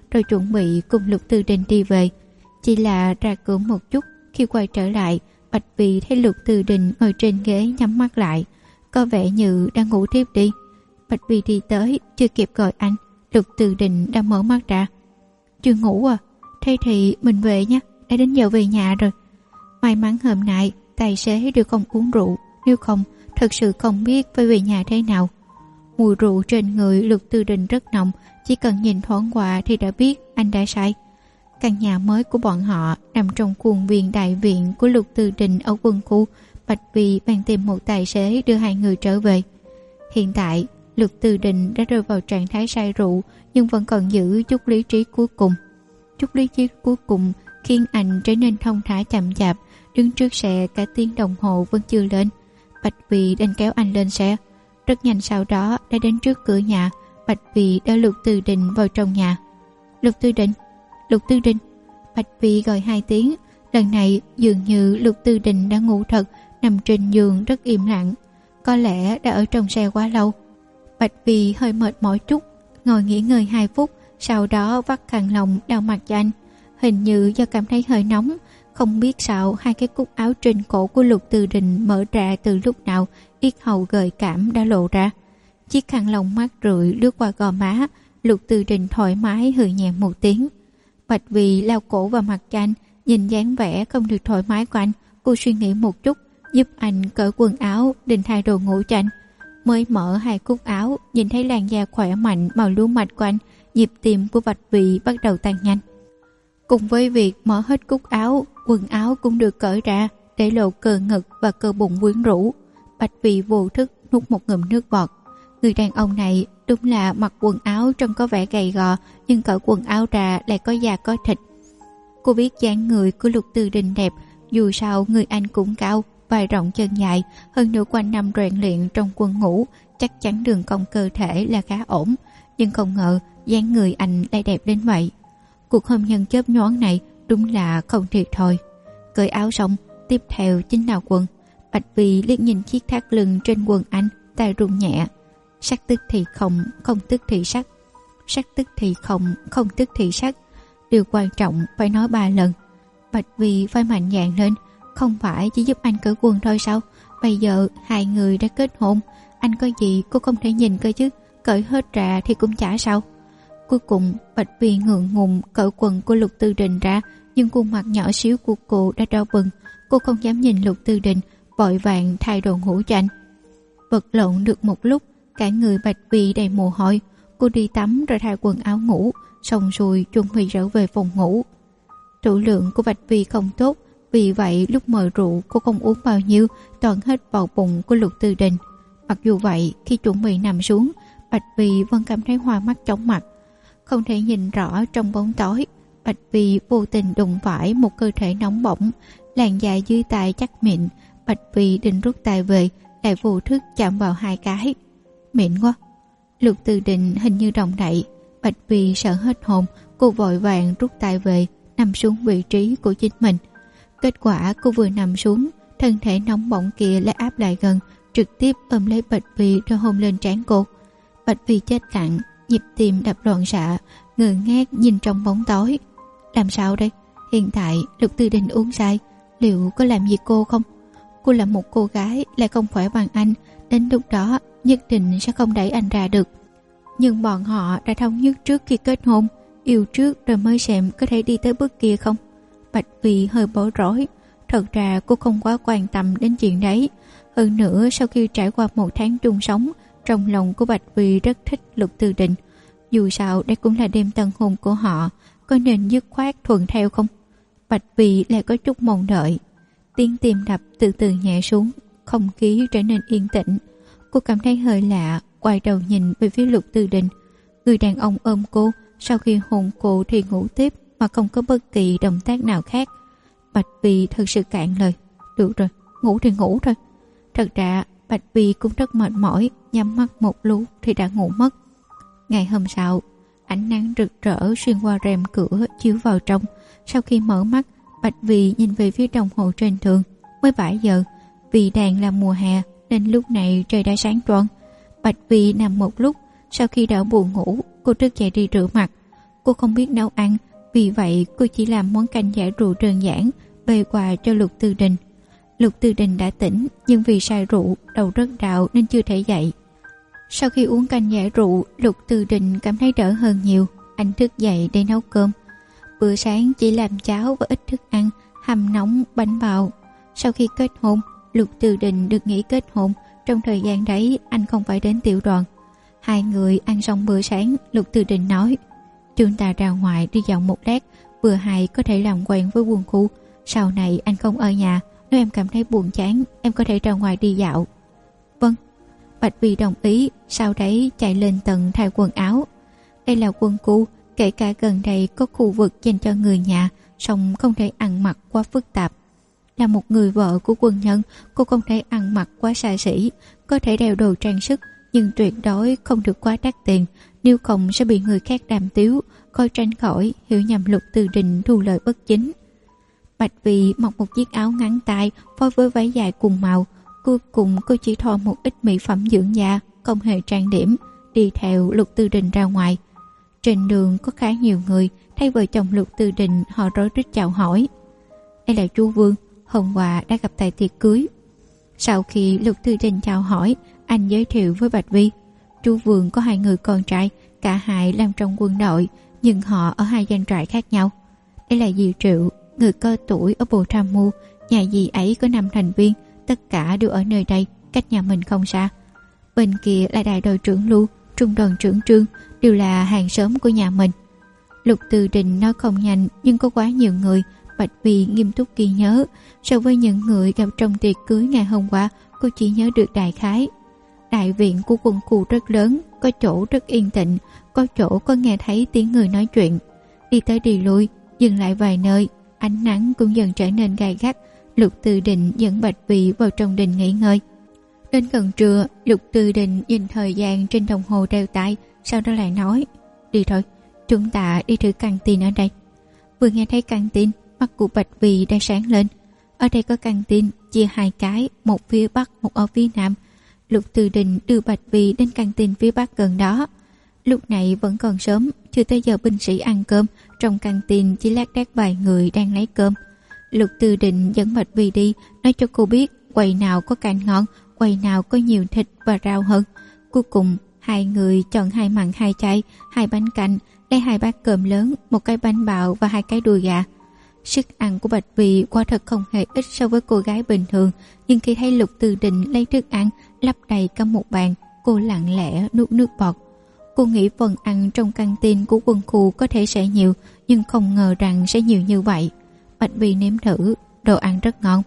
rồi chuẩn bị cùng Lục Tư Đình đi về. Chỉ là ra cửa một chút, khi quay trở lại, Bạch Vì thấy Lục Tư Đình ngồi trên ghế nhắm mắt lại, có vẻ như đang ngủ tiếp đi. Bạch Vì đi tới, chưa kịp gọi anh, Lục Tư Đình đã mở mắt ra. Chưa ngủ à? Thế thì mình về nhé, đã đến giờ về nhà rồi. May mắn hôm nay tài xế đều không uống rượu, nếu không thật sự không biết phải về nhà thế nào. Mùi rượu trên người Lục Tư Đình rất nồng, chỉ cần nhìn thoáng qua thì đã biết anh đã say. Căn nhà mới của bọn họ nằm trong khuôn viên đại viện của Lục Tư Đình ở quân khu. Bạch Vì bèn tìm một tài xế đưa hai người trở về. Hiện tại Lục Tư Đình đã rơi vào trạng thái say rượu, nhưng vẫn còn giữ chút lý trí cuối cùng. Chút lý trí cuối cùng khiến anh trở nên thông thả chậm chạp, đứng trước xe cả tiếng đồng hồ vẫn chưa lên. Bạch Vì đành kéo anh lên xe. Rất nhanh sau đó đã đến trước cửa nhà. Bạch Vì đỡ Lục Tư Đình vào trong nhà. Lục Tư Đình, Lục Tư Đình. Bạch Vì gọi hai tiếng. Lần này dường như Lục Tư Đình đã ngủ thật, nằm trên giường rất im lặng. Có lẽ đã ở trong xe quá lâu. Bạch Vì hơi mệt mỏi chút, ngồi nghỉ ngơi 2 phút, sau đó vắt khăn lông lau mặt cho anh. Hình như do cảm thấy hơi nóng, không biết sao hai cái cúc áo trên cổ của Lục Tư Đình mở ra từ lúc nào, yết hầu gợi cảm đã lộ ra. Chiếc khăn lông mát rượi lướt qua gò má, Lục Tư Đình thoải mái hừ nhẹ một tiếng. Bạch Vì lau cổ vào mặt cho anh, nhìn dáng vẻ không được thoải mái của anh, cô suy nghĩ một chút, giúp anh cởi quần áo, định thay đồ ngủ cho anh. Mới mở hai cúc áo, nhìn thấy làn da khỏe mạnh màu lúa mạch của anh, nhịp tim của Bạch Vì bắt đầu tăng nhanh. Cùng với việc mở hết cúc áo, quần áo cũng được cởi ra, để lộ cơ ngực và cơ bụng quyến rũ. Bạch Vì vô thức nuốt một ngụm nước bọt. Người đàn ông này đúng là mặc quần áo trông có vẻ gầy gò, nhưng cởi quần áo ra lại có da có thịt. Cô biết dáng người của Lục Tư Đình đẹp, dù sao người anh cũng cao, vai rộng chân dài, hơn nữa quanh năm rèn luyện trong quân ngũ, chắc chắn đường cong cơ thể là khá ổn, nhưng không ngờ dáng người anh lại đẹp đến vậy. Cuộc hôn nhân chớp nhoáng này đúng là không thiệt thôi. Cởi áo xong, tiếp theo chính là quần. Bạch Vì liếc nhìn chiếc thắt lưng trên quần anh, tay run nhẹ. Sắc tức thì không, không tức thì sắc. Sắc tức thì không, không tức thì sắc. Điều quan trọng phải nói 3 lần. Bạch Vì phải mạnh dạn lên. Không phải chỉ giúp anh cởi quần thôi sao? Bây giờ hai người đã kết hôn, anh có gì cô không thể nhìn cơ chứ? Cởi hết ra thì cũng chả sao. Cuối cùng Bạch Vì ngượng ngùng cởi quần của Lục Tư Đình ra, nhưng khuôn mặt nhỏ xíu của cô đã đau bừng. Cô không dám nhìn Lục Tư Đình, vội vàng thay đồ ngủ cho anh. Vật lộn được một lúc, cả người Bạch Vì đầy mồ hôi. Cô đi tắm rồi thay quần áo ngủ, xong rồi chuẩn bị trở về phòng ngủ. Trữ lượng của Bạch Vì không tốt, vì vậy lúc mời rượu cô không uống bao nhiêu, toàn hết vào bụng của Lục Tư Đình. Mặc dù vậy, khi chuẩn bị nằm xuống, Bạch Vì vẫn cảm thấy hoa mắt chóng mặt, không thể nhìn rõ trong bóng tối. Bạch Vì vô tình đụng phải một cơ thể nóng bỏng, làn da dưới tay chắc mịn. Bạch Vì định rút tay về, lại vô thức chạm vào 2 cái. Mịn quá. Lục Tư Đình hình như động đậy. Bạch Vì sợ hết hồn, cô vội vàng rút tay về, nằm xuống vị trí của chính mình. Kết quả cô vừa nằm xuống, thân thể nóng bỏng kia lại áp lại gần, trực tiếp ôm lấy Bạch Vì rồi hôn lên trán cô. Bạch Vì chết lặng, nhịp tim đập loạn xạ, ngơ ngác nhìn trong bóng tối. Làm sao đây? Hiện tại Lục Tư Đình uống say, liệu có làm gì cô không? Cô là một cô gái, lại không khỏe bằng anh, đến lúc đó nhất định sẽ không đẩy anh ra được. Nhưng bọn họ đã thống nhất trước khi kết hôn, yêu trước rồi mới xem có thể đi tới bước kia không. Bạch Vì hơi bối rối. Thật ra cô không quá quan tâm đến chuyện đấy. Hơn nữa sau khi trải qua 1 tháng chung sống, trong lòng của Bạch Vì rất thích Lục Tư Đình. Dù sao đây cũng là đêm tân hôn của họ, có nên dứt khoát thuận theo không? Bạch Vì lại có chút mong đợi. Tiếng tim đập từ từ nhẹ xuống, không khí trở nên yên tĩnh. Cô cảm thấy hơi lạ, quay đầu nhìn về phía Lục Tư Đình. Người đàn ông ôm cô, sau khi hôn cô thì ngủ tiếp mà không có bất kỳ động tác nào khác. Bạch Vì thật sự cạn lời. Được rồi, ngủ thì ngủ thôi. Thật ra Bạch Vì cũng rất mệt mỏi, nhắm mắt một lúc thì đã ngủ mất. Ngày hôm sau, ánh nắng rực rỡ xuyên qua rèm cửa chiếu vào trong. Sau khi mở mắt, Bạch Vì nhìn về phía đồng hồ trên tường. Mới 7 giờ, vì đang là mùa hè nên lúc này trời đã sáng toan. Bạch Vì nằm một lúc, sau khi đã buồn ngủ, cô thức dậy đi rửa mặt. cô không biết nấu ăn, vì vậy cô chỉ làm món canh giải rượu đơn giản bê qua cho Lục Tư Đình. Lục Tư Đình đã tỉnh, nhưng vì say rượu, đầu rất đau nên chưa thể dậy. Sau khi uống canh giải rượu, Lục Tư Đình cảm thấy đỡ hơn nhiều. Anh thức dậy để nấu cơm. Bữa sáng chỉ làm cháo và ít thức ăn, hầm nóng bánh bao. Sau khi kết hôn, Lục Tư Đình được nghỉ kết hôn. Trong thời gian đấy, anh không phải đến tiểu đoàn. Hai người ăn xong bữa sáng, Lục Tư Đình nói: chúng ta ra ngoài đi dạo một lát, vừa hay có thể làm quen với Quân Khu. Sau này anh không ở nhà, nếu em cảm thấy buồn chán, em có thể ra ngoài đi dạo. Vâng. Bạch Vi đồng ý, sau đấy chạy lên tầng thay quần áo. Đây là Quân Khu, kể cả gần đây có khu vực dành cho người nhà, song không thể ăn mặc quá phức tạp. Là một người vợ của quân nhân, cô không thể ăn mặc quá xa xỉ, có thể đeo đồ trang sức, nhưng tuyệt đối không được quá đắt tiền, nếu không sẽ bị người khác đàm tiếu, coi tránh khỏi hiểu nhầm Lục Tư Đình thu lợi bất chính. Bạch Vi mặc một chiếc áo ngắn tay phối với váy dài cùng màu. Cuối cùng cô chỉ thoa một ít mỹ phẩm dưỡng da, không hề trang điểm, đi theo Lục Tư Đình ra ngoài. Trên đường có khá nhiều người, thấy vợ chồng Lục Tư Đình, họ rối rít chào hỏi. Đây là chú Vương, hôm qua đã gặp tại tiệc cưới. Sau khi Lục Tư Đình chào hỏi, anh giới thiệu với Bạch Vi. Chú Vương có 2 người con trai, cả hai làm trong quân đội, nhưng họ ở 2 doanh trại khác nhau. Đây là dì Triệu, người cơ tuổi ở Bộ Tham mưu, nhà dì ấy có 5 thành viên, tất cả đều ở nơi đây, cách nhà mình không xa. Bên kia là đại đội trưởng Lưu, trung đoàn trưởng Trương, đều là hàng xóm của nhà mình. Lục Tư Đình nói không nhanh, nhưng có quá nhiều người. Bạch Vi nghiêm túc ghi nhớ. So với những người gặp trong tiệc cưới ngày hôm qua, cô chỉ nhớ được đại khái. Đại viện của Quân Khu rất lớn, có chỗ rất yên tĩnh, có chỗ có nghe thấy tiếng người nói chuyện. Đi tới đi lui, dừng lại vài nơi, ánh nắng cũng dần trở nên gay gắt. Lục Tư Đình dẫn Bạch Vi vào trong đình nghỉ ngơi. Đến gần trưa, Lục Tư Đình nhìn thời gian trên đồng hồ đeo tay, sau đó lại nói: đi thôi, chúng ta đi thử căng tin ở đây. Vừa nghe thấy căng tin, mắt của Bạch Vi đã sáng lên. Ở đây có căng tin chia 2 cái, một phía bắc, một ở phía nam. Lục Tư Đình đưa Bạch Vi đến căng tin phía bắc gần đó. Lúc này vẫn còn sớm, chưa tới giờ binh sĩ ăn cơm, trong căng tin chỉ lác đác vài người đang lấy cơm. Lục Tư Đình dẫn Bạch Vi đi, nói cho cô biết quầy nào có canh ngon, quầy nào có nhiều thịt và rau hơn. Cuối cùng 2 người chọn 2 mặn 2 chay, 2 bánh canh, lấy 2 bát cơm lớn, 1 cái bánh bạo và 2 cái đùi gà. Sức ăn của Bạch Vi quả thật không hề ít so với cô gái bình thường, nhưng khi thấy Lục Tư Đình lấy thức ăn lấp đầy cả một bàn, cô lặng lẽ nuốt nước bọt. Cô nghĩ phần ăn trong căng tin của Quân Khu có thể sẽ nhiều, nhưng không ngờ rằng sẽ nhiều như vậy. Bạch Vi nếm thử, đồ ăn rất ngon.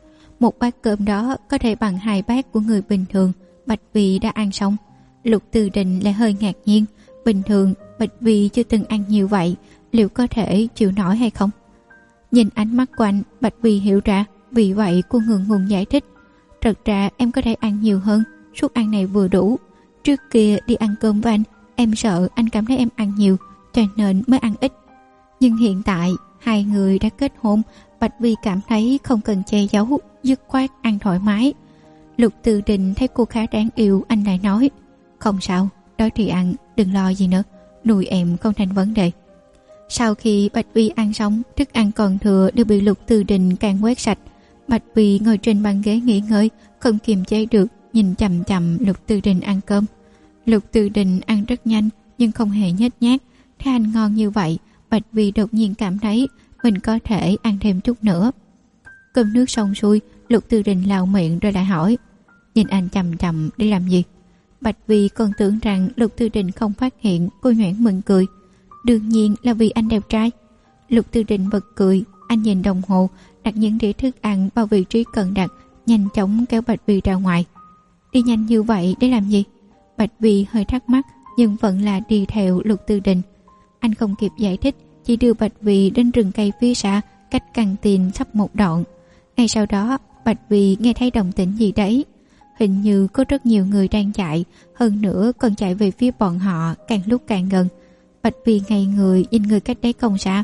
Một bát cơm đó có thể bằng 2 bát của người bình thường. Bạch Vi đã ăn xong. Lục Tư Đình lại hơi ngạc nhiên. Bình thường Bạch Vi chưa từng ăn nhiều vậy, liệu có thể chịu nổi hay không? Nhìn ánh mắt của anh, Bạch Vi hiểu ra, vì vậy cô ngượng ngùng giải thích: thật ra em có thể ăn nhiều hơn, suất ăn này vừa đủ. Trước kia đi ăn cơm với anh, em sợ anh cảm thấy em ăn nhiều, cho nên mới ăn ít. Nhưng hiện tại 2 người đã kết hôn, Bạch Vi cảm thấy không cần che giấu, dứt khoát ăn thoải mái. Lục Tư Đình thấy cô khá đáng yêu, anh lại nói: không sao, đói thì ăn, đừng lo gì nữa, nuôi em không thành vấn đề. Sau khi Bạch Vi ăn xong, thức ăn còn thừa đều bị Lục Tư Đình càng quét sạch. Bạch Vi ngồi trên băng ghế nghỉ ngơi, không kiềm chế được nhìn chằm chằm Lục Tư Đình ăn cơm. Lục Tư Đình ăn rất nhanh nhưng không hề nhếch nhác. Thấy anh ngon như vậy, Bạch Vi đột nhiên cảm thấy mình có thể ăn thêm chút nữa. Cơm nước xong xuôi, Lục Tư Đình lau miệng rồi lại hỏi: nhìn anh chằm chằm để làm gì? Bạch Vi còn tưởng rằng Lục Tư Đình không phát hiện, cô nhoẻn miệng cười: đương nhiên là vì anh đẹp trai. Lục Tư Đình bật cười, anh nhìn đồng hồ, đặt những đĩa thức ăn vào vị trí cần đặt, nhanh chóng kéo Bạch Vi ra ngoài. Đi nhanh như vậy để làm gì? Bạch Vi hơi thắc mắc, nhưng vẫn là đi theo Lục Tư Đình. Anh không kịp giải thích, chỉ đưa Bạch Vi đến rừng cây phía xa, cách căng tin sắp một đoạn. Ngay sau đó, Bạch Vi nghe thấy động tĩnh gì đấy. Hình như có rất nhiều người đang chạy, hơn nữa còn chạy về phía bọn họ, càng lúc càng gần. Bạch Vi ngây người nhìn người cách đấy không xa.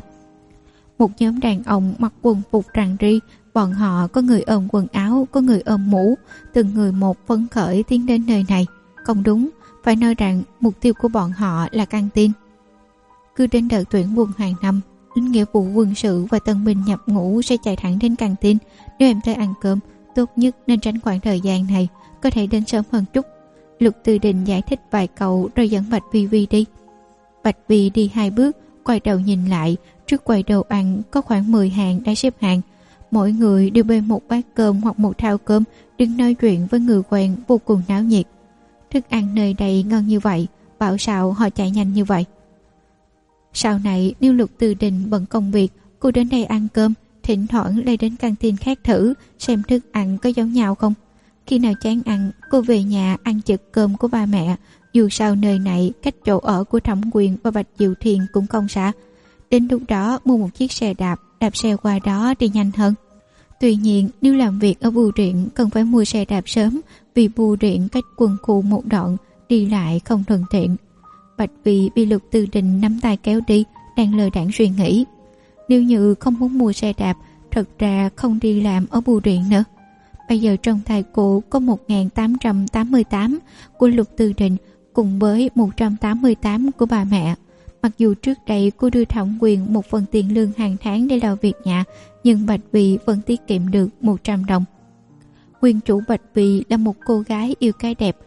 Một nhóm đàn ông mặc quần phục rằn ri, bọn họ có người ôm quần áo, có người ôm mũ, từng người một phấn khởi tiến đến nơi này. Không đúng, phải nói rằng mục tiêu của bọn họ là căng tin. Cứ đến đợt tuyển quân hàng năm, lính nghĩa vụ quân sự và tân binh nhập ngũ sẽ chạy thẳng đến căng tin. Nếu em tới ăn cơm, tốt nhất nên tránh khoảng thời gian này, có thể đến sớm hơn chút. Lục Tư Đình giải thích vài câu rồi dẫn Bạch Vi Vi đi. Bạch Vi đi 2 bước, quay đầu nhìn lại, trước quầy đồ ăn có khoảng 10 hàng đã xếp hàng. Mỗi người đều bê một bát cơm hoặc một thao cơm, đứng nói chuyện với người quen, vô cùng náo nhiệt. Thức ăn nơi đây ngon như vậy, bảo sao họ chạy nhanh như vậy. Sau này nếu Lục Tư Đình bận công việc, cô đến đây ăn cơm, thỉnh thoảng lại đến căng tin khác thử xem thức ăn có giống nhau không. Khi nào chán ăn, cô về nhà ăn chực cơm của ba mẹ. Dù sao nơi này cách chỗ ở của Thẩm Quyền và Bạch Diệu Thiền cũng không xa. Đến lúc đó mua một chiếc xe đạp xe qua đó thì nhanh hơn. Tuy nhiên nếu làm việc ở bưu điện cần phải mua xe đạp sớm, vì bưu điện cách quân khu một đoạn, đi lại không thuận tiện. Bạch Vi bị Lục Tư Đình nắm tay kéo đi, đang lơ đãng suy nghĩ. Nếu như không muốn mua xe đạp, thật ra không đi làm ở bưu điện nữa. Bây giờ trong tay cô có 1.888 của Lục Tư Đình cùng với 188 của bà mẹ. Mặc dù trước đây cô đưa Thẩm Quyền một phần tiền lương hàng tháng để lo việc nhà, nhưng Bạch Vi vẫn tiết kiệm được 100 đồng. Nguyên chủ Bạch Vi là một cô gái yêu cái đẹp.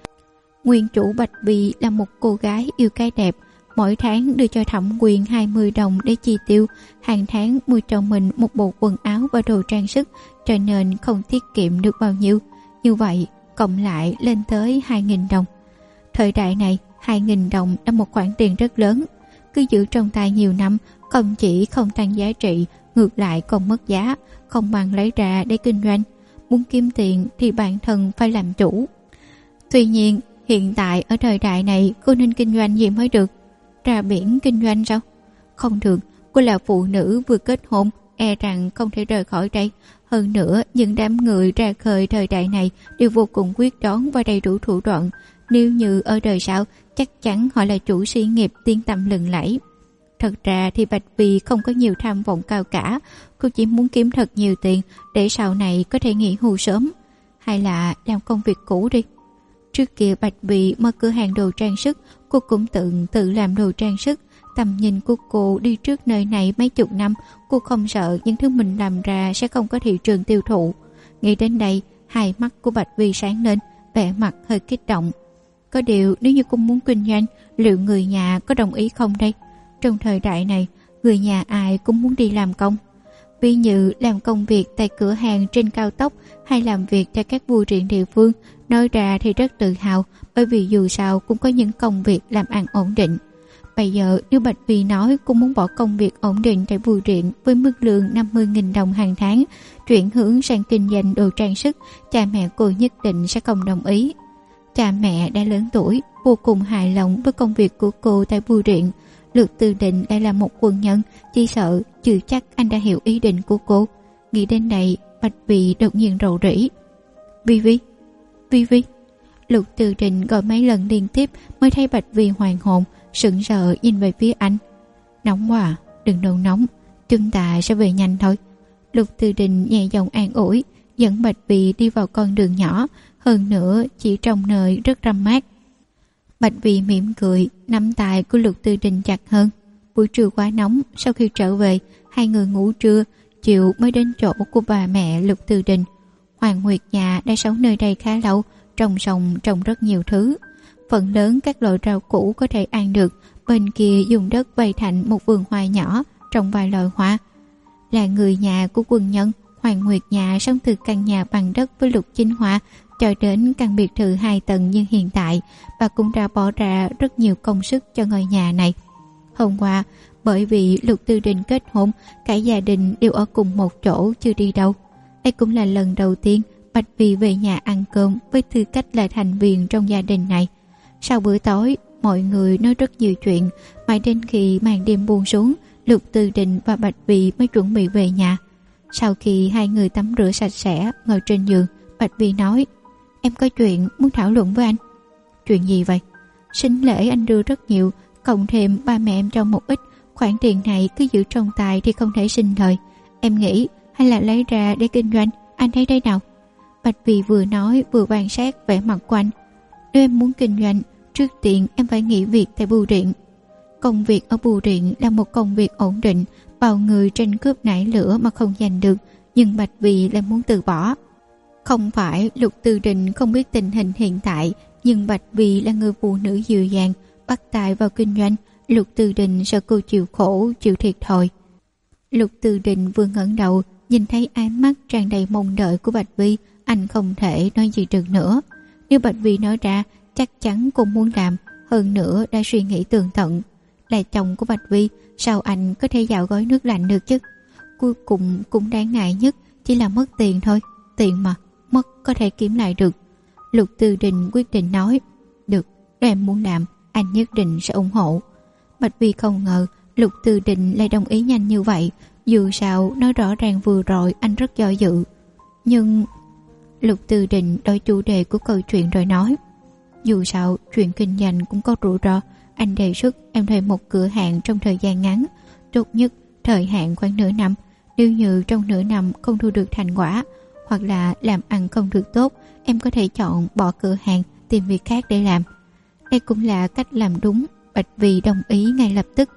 Mỗi tháng đưa cho Thẩm Quyền 20 đồng để chi tiêu, hàng tháng mua cho mình một bộ quần áo và đồ trang sức, cho nên không tiết kiệm được bao nhiêu. Như vậy, cộng lại lên tới 2.000 đồng. Thời đại này, 2.000 đồng là một khoản tiền rất lớn. Cứ giữ trong tay nhiều năm, không chỉ không tăng giá trị, ngược lại còn mất giá, không bằng lấy ra để kinh doanh. Muốn kiếm tiền thì bản thân phải làm chủ. Tuy nhiên, hiện tại ở thời đại này cô nên kinh doanh gì mới được? Ra biển kinh doanh sao? Không được, cô là phụ nữ vừa kết hôn, e rằng không thể rời khỏi đây. Hơn nữa, những đám người ra khơi thời đại này đều vô cùng quyết đoán và đầy đủ thủ đoạn. Nếu như ở đời sau, chắc chắn họ là chủ sự nghiệp tiếng tăm lừng lẫy. Thật ra thì Bạch Vi không có nhiều tham vọng cao cả, cô chỉ muốn kiếm thật nhiều tiền để sau này có thể nghỉ hưu sớm. Hay là làm công việc cũ đi. Trước kia Bạch Vi mở cửa hàng đồ trang sức, cô cũng tự làm đồ trang sức. Tầm nhìn của cô đi trước nơi này mấy chục năm, cô không sợ những thứ mình làm ra sẽ không có thị trường tiêu thụ. Nghĩ đến đây, hai mắt của Bạch Vi sáng lên, vẻ mặt hơi kích động. Có điều nếu như cô muốn kinh doanh, liệu người nhà có đồng ý không đây? Trong thời đại này, người nhà ai cũng muốn đi làm công. Ví như làm công việc tại cửa hàng trên cao tốc hay làm việc tại các bưu điện địa phương, nói ra thì rất tự hào, bởi vì dù sao cũng có những công việc làm ăn ổn định. Bây giờ nếu Bạch Vi nói cô muốn bỏ công việc ổn định tại bưu điện với mức lương 50.000 đồng hàng tháng, chuyển hướng sang kinh doanh đồ trang sức, cha mẹ cô nhất định sẽ không đồng ý. Cha mẹ đã lớn tuổi, vô cùng hài lòng với công việc của cô tại bưu điện. Lục Tư Đình lại là một quân nhân, chỉ sợ chưa chắc anh đã hiểu ý định của cô. Nghĩ đến đây, Bạch Vi đột nhiên rầu rĩ. Vi Vi. Lục Tư Đình gọi mấy lần liên tiếp mới thấy Bạch Vi hoàn hồn, sững sờ nhìn về phía anh. Nóng quá, đừng nôn nóng, chúng ta sẽ về nhanh thôi. Lục Tư Đình nhẹ giọng an ủi, dẫn Bạch Vi đi vào con đường nhỏ, hơn nữa chỉ trong nơi rất râm mát. Bạch Vi mỉm cười, nắm tay của Lục Tư Đình chặt hơn. Buổi trưa quá nóng, sau khi trở về, hai người ngủ trưa, chiều mới đến chỗ của bà mẹ Lục Tư Đình. Hoàng Nguyệt nhà đã sống nơi đây khá lâu, trồng sồng trồng rất nhiều thứ. Phần lớn các loại rau củ có thể ăn được, bên kia dùng đất bày thành một vườn hoa nhỏ, trồng vài loại hoa. Là người nhà của quân nhân, Hoàng Nguyệt nhà sống từ căn nhà bằng đất với Lục Chính Hoa cho đến căn biệt thự 2 tầng như hiện tại. Bà cũng đã bỏ ra rất nhiều công sức cho ngôi nhà này. Hôm qua, bởi vì Lục Tư Đình kết hôn, cả gia đình đều ở cùng một chỗ chưa đi đâu. Đây cũng là lần đầu tiên Bạch Vi về nhà ăn cơm với tư cách là thành viên trong gia đình này. Sau bữa tối, mọi người nói rất nhiều chuyện, mãi đến khi màn đêm buông xuống, Lục Tư Đình và Bạch Vi mới chuẩn bị về nhà. Sau khi hai người tắm rửa sạch sẽ, ngồi trên giường, Bạch Vi nói: Em có chuyện muốn thảo luận với anh. Chuyện gì vậy? Sinh lễ anh đưa rất nhiều, cộng thêm ba mẹ em cho một ít, khoản tiền này cứ giữ trong tay thì không thể sinh lời. Em nghĩ hay là lấy ra để kinh doanh, anh thấy thế nào? Bạch Vi vừa nói vừa quan sát vẻ mặt của anh. Nếu em muốn kinh doanh, trước tiên em phải nghỉ việc tại bưu điện. Công việc ở bưu điện là một công việc ổn định, bao người tranh cướp nảy lửa mà không giành được, nhưng Bạch Vì lại muốn từ bỏ. Không phải Lục Tư Đình không biết tình hình hiện tại, nhưng Bạch Vì là người phụ nữ dịu dàng, bắt tay vào kinh doanh. Lục Tư Đình sợ cô chịu khổ, chịu thiệt thòi. Lục Tư Đình vừa ngẩng đầu, nhìn thấy ánh mắt tràn đầy mong đợi của Bạch Vi, anh không thể nói gì được nữa. Nếu Bạch Vi nói ra, chắc chắn cô muốn làm, hơn nữa đã suy nghĩ tường tận. Là chồng của Bạch Vi, sao anh có thể dạo gói nước lạnh được chứ? Cuối cùng cũng đáng ngại nhất chỉ là mất tiền thôi. Tiền mà, mất có thể kiếm lại được. Lục Tư Đình quyết định nói, được, nếu em muốn làm, anh nhất định sẽ ủng hộ. Bạch Vi không ngờ Lục Tư Đình lại đồng ý nhanh như vậy. Dù sao nói rõ ràng vừa rồi anh rất do dự. Nhưng Lục Tư Đình đổi chủ đề của câu chuyện rồi nói, dù sao chuyện kinh doanh cũng có rủi ro. Anh đề xuất em thuê một cửa hàng trong thời gian ngắn, tốt nhất thời hạn khoảng nửa năm. Nếu như trong nửa năm không thu được thành quả, hoặc là làm ăn không được tốt, em có thể chọn bỏ cửa hàng, tìm việc khác để làm. Đây cũng là cách làm đúng. Bạch Vi đồng ý ngay lập tức.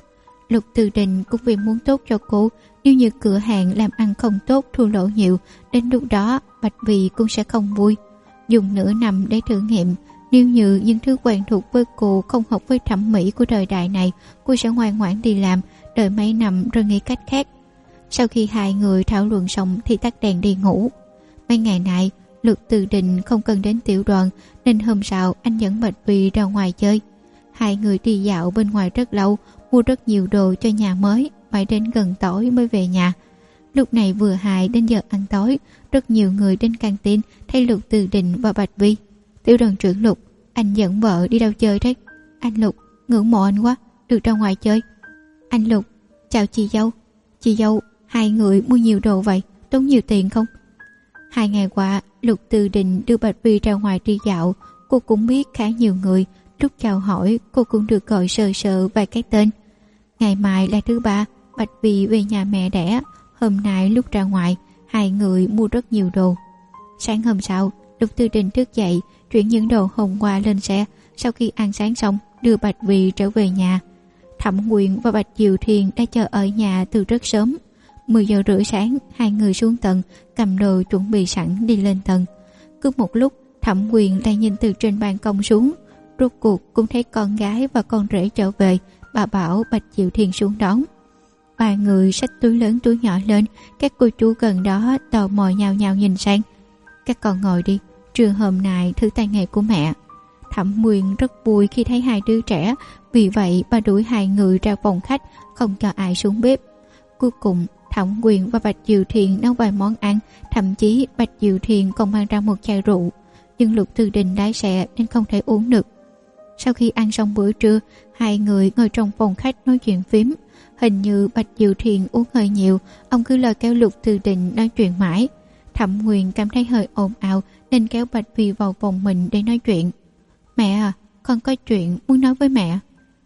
Lục Tư Đình cũng vì muốn tốt cho cô. Nếu như cửa hàng làm ăn không tốt, thua lỗ nhiều, đến lúc đó Bạch Vi cũng sẽ không vui. Dùng nửa năm để thử nghiệm. Nếu như những thứ quen thuộc với cô không hợp với thẩm mỹ của thời đại này, cô sẽ ngoan ngoãn đi làm, đợi mấy năm rồi nghĩ cách khác. Sau khi hai người thảo luận xong thì tắt đèn đi ngủ. Mấy ngày này Lục Tư Đình không cần đến tiểu đoàn, nên hôm sau anh dẫn Bạch Vi ra ngoài chơi. Hai người đi dạo bên ngoài rất lâu, mua rất nhiều đồ cho nhà mới, mãi đến gần tối mới về nhà. Lúc này vừa hài đến giờ ăn tối, rất nhiều người đến căng tin thấy Lục Tư Đình và Bạch Vi. Tiểu đoàn trưởng Lục, anh dẫn vợ đi đâu chơi thế? Anh Lục, ngưỡng mộ anh quá, được ra ngoài chơi. Anh Lục, chào chị dâu. Chị dâu, hai người mua nhiều đồ vậy, tốn nhiều tiền không? 2 ngày qua, Lục Tư Đình đưa Bạch Vi ra ngoài đi dạo. Cô cũng biết khá nhiều người. Lúc chào hỏi, cô cũng được gọi sơ sơ vài cái tên. Ngày mai là thứ ba, Bạch Vi về nhà mẹ đẻ. Hôm nay lúc ra ngoài, hai người mua rất nhiều đồ. Sáng hôm sau, Lục Tư Đình thức dậy, chuyển những đồ hôm qua lên xe. Sau khi ăn sáng xong, đưa Bạch Vi trở về nhà. Thẩm Quyền và Bạch Diệu Thiền đã chờ ở nhà từ rất sớm. 10 giờ rưỡi sáng, hai người xuống tầng, cầm đồ chuẩn bị sẵn đi lên tầng. Cứ một lúc, Thẩm Quyền lại nhìn từ trên ban công xuống. Rốt cuộc cũng thấy con gái và con rể trở về. Bà bảo Bạch Diệu Thiền xuống đón. Ba người xách túi lớn túi nhỏ lên. Các cô chú gần đó tò mò nhào nhào nhìn sang. Các con ngồi đi, trưa hôm nay thử tay nghề của mẹ. Thẩm Quyền rất vui khi thấy hai đứa trẻ, vì vậy bà đuổi hai người ra phòng khách, không cho ai xuống bếp. Cuối cùng Thẩm Quyền và Bạch Diệu Thiền nấu vài món ăn, thậm chí Bạch Diệu Thiền còn mang ra một chai rượu, nhưng Lục Tư Đình lái xe nên không thể uống được. Sau khi ăn xong bữa trưa, hai người ngồi trong phòng khách nói chuyện phím. Hình như Bạch Diệu Thiền uống hơi nhiều, ông cứ lôi kéo Lục Tư Đình nói chuyện mãi. Thẩm Quyền cảm thấy hơi ồn ào nên kéo Bạch Vi vào phòng mình để nói chuyện. Mẹ à, con có chuyện muốn nói với mẹ.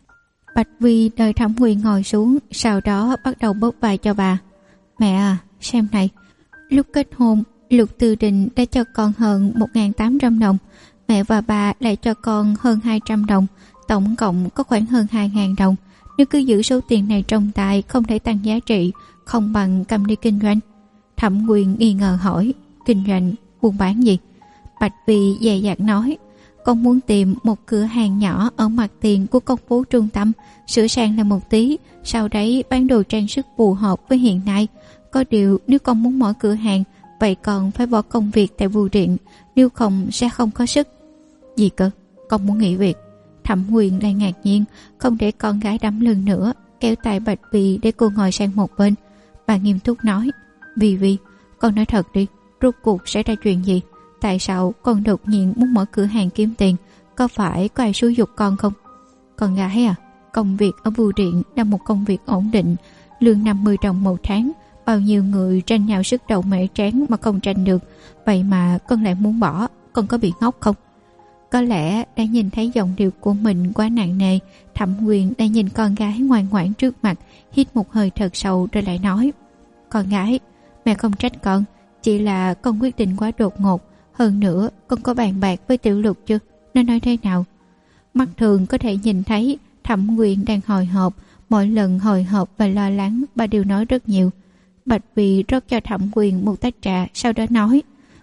Bạch Vi đợi Thẩm Quyền ngồi xuống, sau đó bắt đầu bóp vai cho bà. Mẹ à, xem này, lúc kết hôn, Lục Tư Đình đã cho con hơn 1.800 đồng. Mẹ và bà lại cho con hơn 200 đồng, tổng cộng có khoảng hơn 2.000 đồng. Nếu cứ giữ số tiền này trong tay không thể tăng giá trị, không bằng cầm đi kinh doanh. Thẩm Quyền nghi ngờ hỏi, kinh doanh, buôn bán gì? Bạch Vi dè dặt nói, con muốn tìm một cửa hàng nhỏ ở mặt tiền của con phố trung tâm, sửa sang lại một tí, sau đấy bán đồ trang sức phù hợp với hiện nay. Có điều nếu con muốn mở cửa hàng, vậy con phải bỏ công việc tại bưu điện, nếu không sẽ không có sức. Gì cơ? Con muốn nghỉ việc? Thẩm Quyền lại ngạc nhiên, không để con gái đấm lưng nữa, kéo tay Bạch Vi để cô ngồi sang một bên. Bà nghiêm túc nói, Vi, con nói thật đi, rốt cuộc xảy ra chuyện gì? Tại sao con đột nhiên muốn mở cửa hàng kiếm tiền? Có phải có ai xúi giục con không? Con gái à, công việc ở bưu điện là một công việc ổn định, lương 50 đồng một tháng. Bao nhiêu người tranh nhau sức đầu mẻ trán mà không tranh được, vậy mà con lại muốn bỏ, con có bị ngốc không? Có lẽ đã nhìn thấy giọng điệu của mình quá nặng nề, Thẩm Quyền đã nhìn con gái ngoan ngoãn trước mặt, hít một hơi thật sâu rồi lại nói, con gái, mẹ không trách con, chỉ là con quyết định quá đột ngột. Hơn nữa, con có bàn bạc với Tiểu Lục chưa? Nó nói thế nào? Mắt thường có thể nhìn thấy Thẩm Quyền đang hồi hộp, mỗi lần hồi hộp và lo lắng bà đều nói rất nhiều. Bạch Vì rót cho Thẩm Quyền một tách trà, sau đó nói: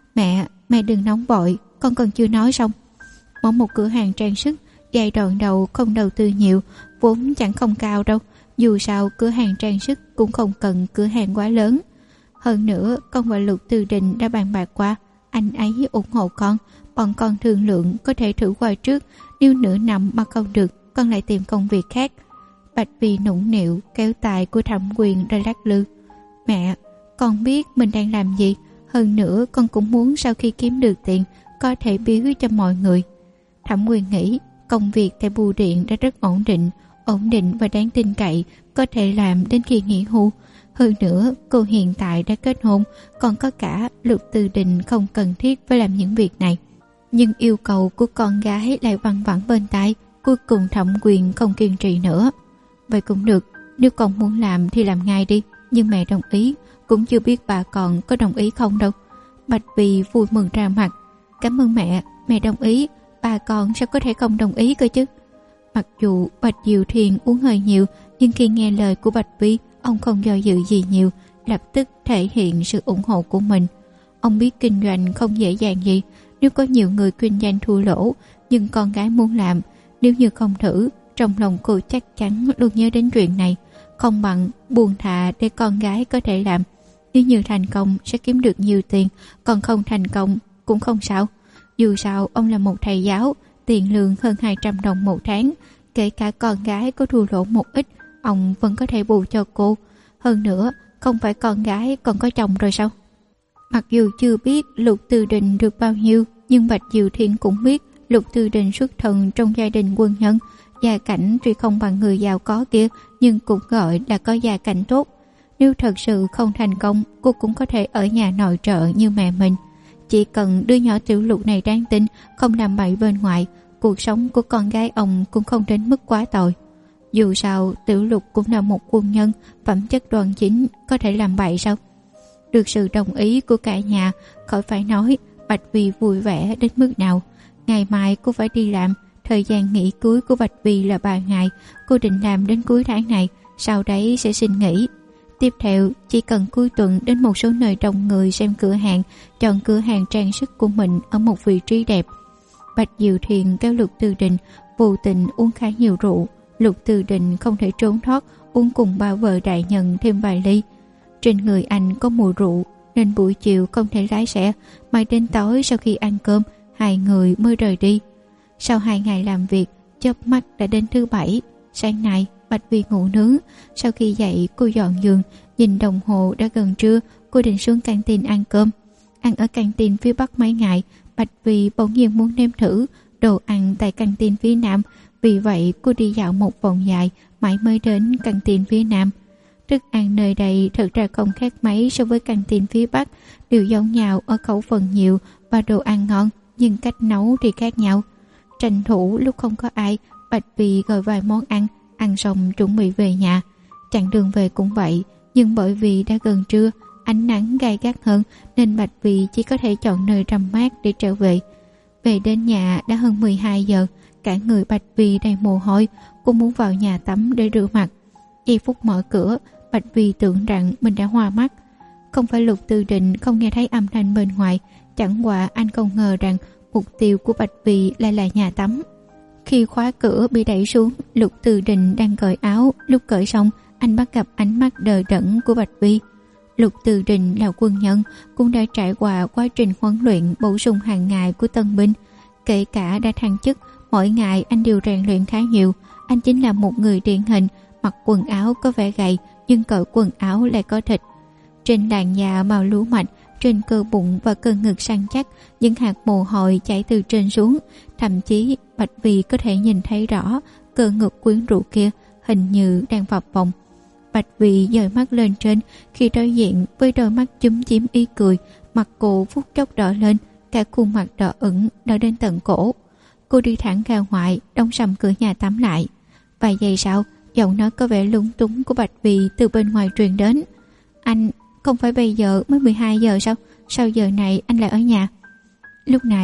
Mẹ đừng nóng vội, con còn chưa nói xong. Mở một cửa hàng trang sức, giai đoạn đầu không đầu tư nhiều, vốn chẳng không cao đâu. Dù sao cửa hàng trang sức cũng không cần cửa hàng quá lớn. Hơn nữa con và Lục Tư Đình đã bàn bạc qua, anh ấy ủng hộ con. Bọn con thương lượng có thể thử qua trước, nếu nửa năm mà không được con lại tìm công việc khác. Bạch Vì nũng nịu kéo tài của Thẩm Quyền ra lắc lư. Mẹ, con biết mình đang làm gì. Hơn nữa con cũng muốn sau khi kiếm được tiền có thể biếu cho mọi người. Thẩm Quyền nghĩ công việc tại bưu điện đã rất ổn định và đáng tin cậy, có thể làm đến khi nghỉ hưu. Hơn nữa cô hiện tại đã kết hôn, còn có cả Lục Tư Đình, không cần thiết phải làm những việc này. Nhưng yêu cầu của con gái lại văng vẳng bên tai. Cuối cùng Thẩm Quyền không kiên trì nữa. Vậy cũng được, nếu con muốn làm thì làm ngay đi, nhưng mẹ đồng ý. Cũng chưa biết bà còn có đồng ý không đâu. Bạch Vì vui mừng ra mặt. Cảm ơn mẹ đồng ý, bà con sao có thể không đồng ý cơ chứ. Mặc dù Bạch Diệu Thiền uống hơi nhiều, nhưng khi nghe lời của Bạch Vi, ông không do dự gì nhiều, lập tức thể hiện sự ủng hộ của mình. Ông biết kinh doanh không dễ dàng gì, nếu có nhiều người kinh doanh thua lỗ, nhưng con gái muốn làm, nếu như không thử, trong lòng cô chắc chắn luôn nhớ đến chuyện này. Không bằng buông thà để con gái có thể làm. Nếu như thành công sẽ kiếm được nhiều tiền, còn không thành công cũng không sao. Dù sao ông là một thầy giáo, tiền lương hơn 200 đồng một tháng, kể cả con gái có thua lỗ một ít, ông vẫn có thể bù cho cô. Hơn nữa, không phải con gái còn có chồng rồi sao? Mặc dù chưa biết Lục Tư Đình được bao nhiêu, nhưng Bạch Diệu Thiên cũng biết Lục Tư Đình xuất thân trong gia đình quân nhân. Gia cảnh tuy không bằng người giàu có kia, nhưng cũng gọi là có gia cảnh tốt. Nếu thật sự không thành công, cô cũng có thể ở nhà nội trợ như mẹ mình. Chỉ cần đứa nhỏ Tiểu Lục này đáng tin, không làm bậy bên ngoài, cuộc sống của con gái ông cũng không đến mức quá tồi. Dù sao Tiểu Lục cũng là một quân nhân, phẩm chất đoan chính, có thể làm bậy sao? Được sự đồng ý của cả nhà, khỏi phải nói Bạch Vi vui vẻ đến mức nào. Ngày mai cô phải đi làm, thời gian nghỉ cuối của Bạch Vi là 3 ngày, cô định làm đến cuối tháng này, sau đấy sẽ xin nghỉ. Tiếp theo, chỉ cần cuối tuần đến một số nơi đông người xem cửa hàng, chọn cửa hàng trang sức của mình ở một vị trí đẹp. Bạch Diệu Thiền kéo Lục Tư Đình, vô tình uống khá nhiều rượu. Lục Tư Đình không thể trốn thoát, uống cùng ba vợ đại nhân thêm vài ly. Trên người anh có mùi rượu, nên buổi chiều không thể lái xe, mãi đến tối sau khi ăn cơm, hai người mới rời đi. Sau 2 ngày làm việc, chớp mắt đã đến thứ Bảy. Sáng nay Bạch Vi ngủ nướng, sau khi dậy cô dọn giường, nhìn đồng hồ đã gần trưa, cô định xuống căng tin ăn cơm. Ăn ở căng tin phía Bắc mấy ngày, Bạch Vi bỗng nhiên muốn nếm thử đồ ăn tại căng tin phía Nam, vì vậy cô đi dạo một vòng dài mãi mới đến căng tin phía Nam. Thức ăn nơi đây thật ra không khác mấy so với căng tin phía Bắc, đều giống nhau ở khẩu phần nhiều và đồ ăn ngon, nhưng cách nấu thì khác nhau. Tranh thủ lúc không có ai, Bạch Vi gọi vài món ăn xong chuẩn bị về nhà. Chặng đường về cũng vậy, nhưng bởi vì đã gần trưa, ánh nắng gay gắt hơn nên Bạch Vi chỉ có thể chọn nơi râm mát để trở về. Về đến nhà đã hơn 12 giờ, cả người Bạch Vi đầy mồ hôi, cô muốn vào nhà tắm để rửa mặt. Giây phút mở cửa, Bạch Vi tưởng rằng mình đã hoa mắt. Không phải Lục Tư Đình không nghe thấy âm thanh bên ngoài, chẳng qua anh không ngờ rằng mục tiêu của Bạch Vi lại là nhà tắm. Khi khóa cửa bị đẩy xuống, Lục Tư Đình đang cởi áo. Lúc cởi xong, anh bắt gặp ánh mắt đờ đẫn của Bạch Vi. Lục Tư Đình là quân nhân, cũng đã trải qua quá trình huấn luyện bổ sung hàng ngày của tân binh. Kể cả đã thăng chức, mỗi ngày anh đều rèn luyện khá nhiều. Anh chính là một người điển hình, mặc quần áo có vẻ gầy, nhưng cởi quần áo lại có thịt. Trên làn da màu lúa mạch, trên cơ bụng và cơ ngực săn chắc, những hạt mồ hôi chảy từ trên xuống. Thậm chí Bạch Vi có thể nhìn thấy rõ cơ ngực quyến rũ kia hình như đang phập phồng. Bạch Vi dời mắt lên trên, khi đối diện với đôi mắt chúm chím ý cười, mặt cô phút chốc đỏ lên, cả khuôn mặt đỏ ửng đỏ đến tận cổ. Cô đi thẳng ra ngoài, đóng sầm cửa nhà tắm lại. Vài giây sau, giọng nói có vẻ lúng túng của Bạch Vi từ bên ngoài truyền đến. Anh, không phải bây giờ mới 12 giờ sao? Sao giờ này anh lại ở nhà? Lúc này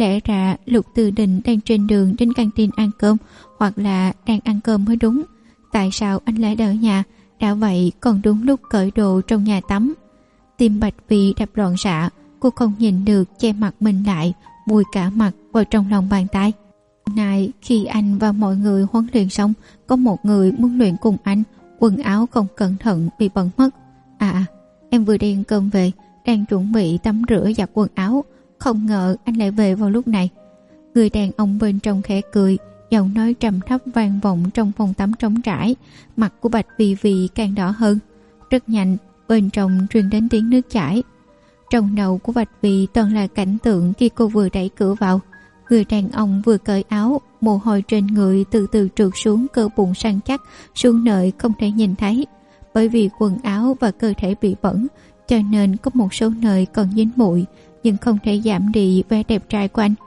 Lẽ ra Lục Từ Đình đang trên đường đến căng tin ăn cơm, hoặc là đang ăn cơm mới đúng. Tại sao anh lại đợi nhà? Đã vậy còn đúng lúc cởi đồ trong nhà tắm. Tim Bạch Vi đập loạn xạ, cô không nhìn được, che mặt mình lại, vùi cả mặt vào trong lòng bàn tay. Này, khi anh và mọi người huấn luyện xong, có một người muốn luyện cùng anh, quần áo không cẩn thận bị bẩn mất. Em vừa đi ăn cơm về, đang chuẩn bị tắm rửa giặt quần áo, không ngờ anh lại về vào lúc này. Người đàn ông bên trong khẽ cười, giọng nói trầm thấp vang vọng trong phòng tắm trống trải. Mặt của Bạch Vi Vi càng đỏ hơn. Rất nhanh, bên trong truyền đến tiếng nước chảy. Trong đầu của Bạch Vi toàn là cảnh tượng khi cô vừa đẩy cửa vào. Người đàn ông vừa cởi áo, mồ hôi trên người từ từ trượt xuống cơ bụng săn chắc, xuống nơi không thể nhìn thấy. Bởi vì quần áo và cơ thể bị bẩn, cho nên có một số nơi còn dính bụi, nhưng không thể giảm đi vẻ đẹp trai của anh.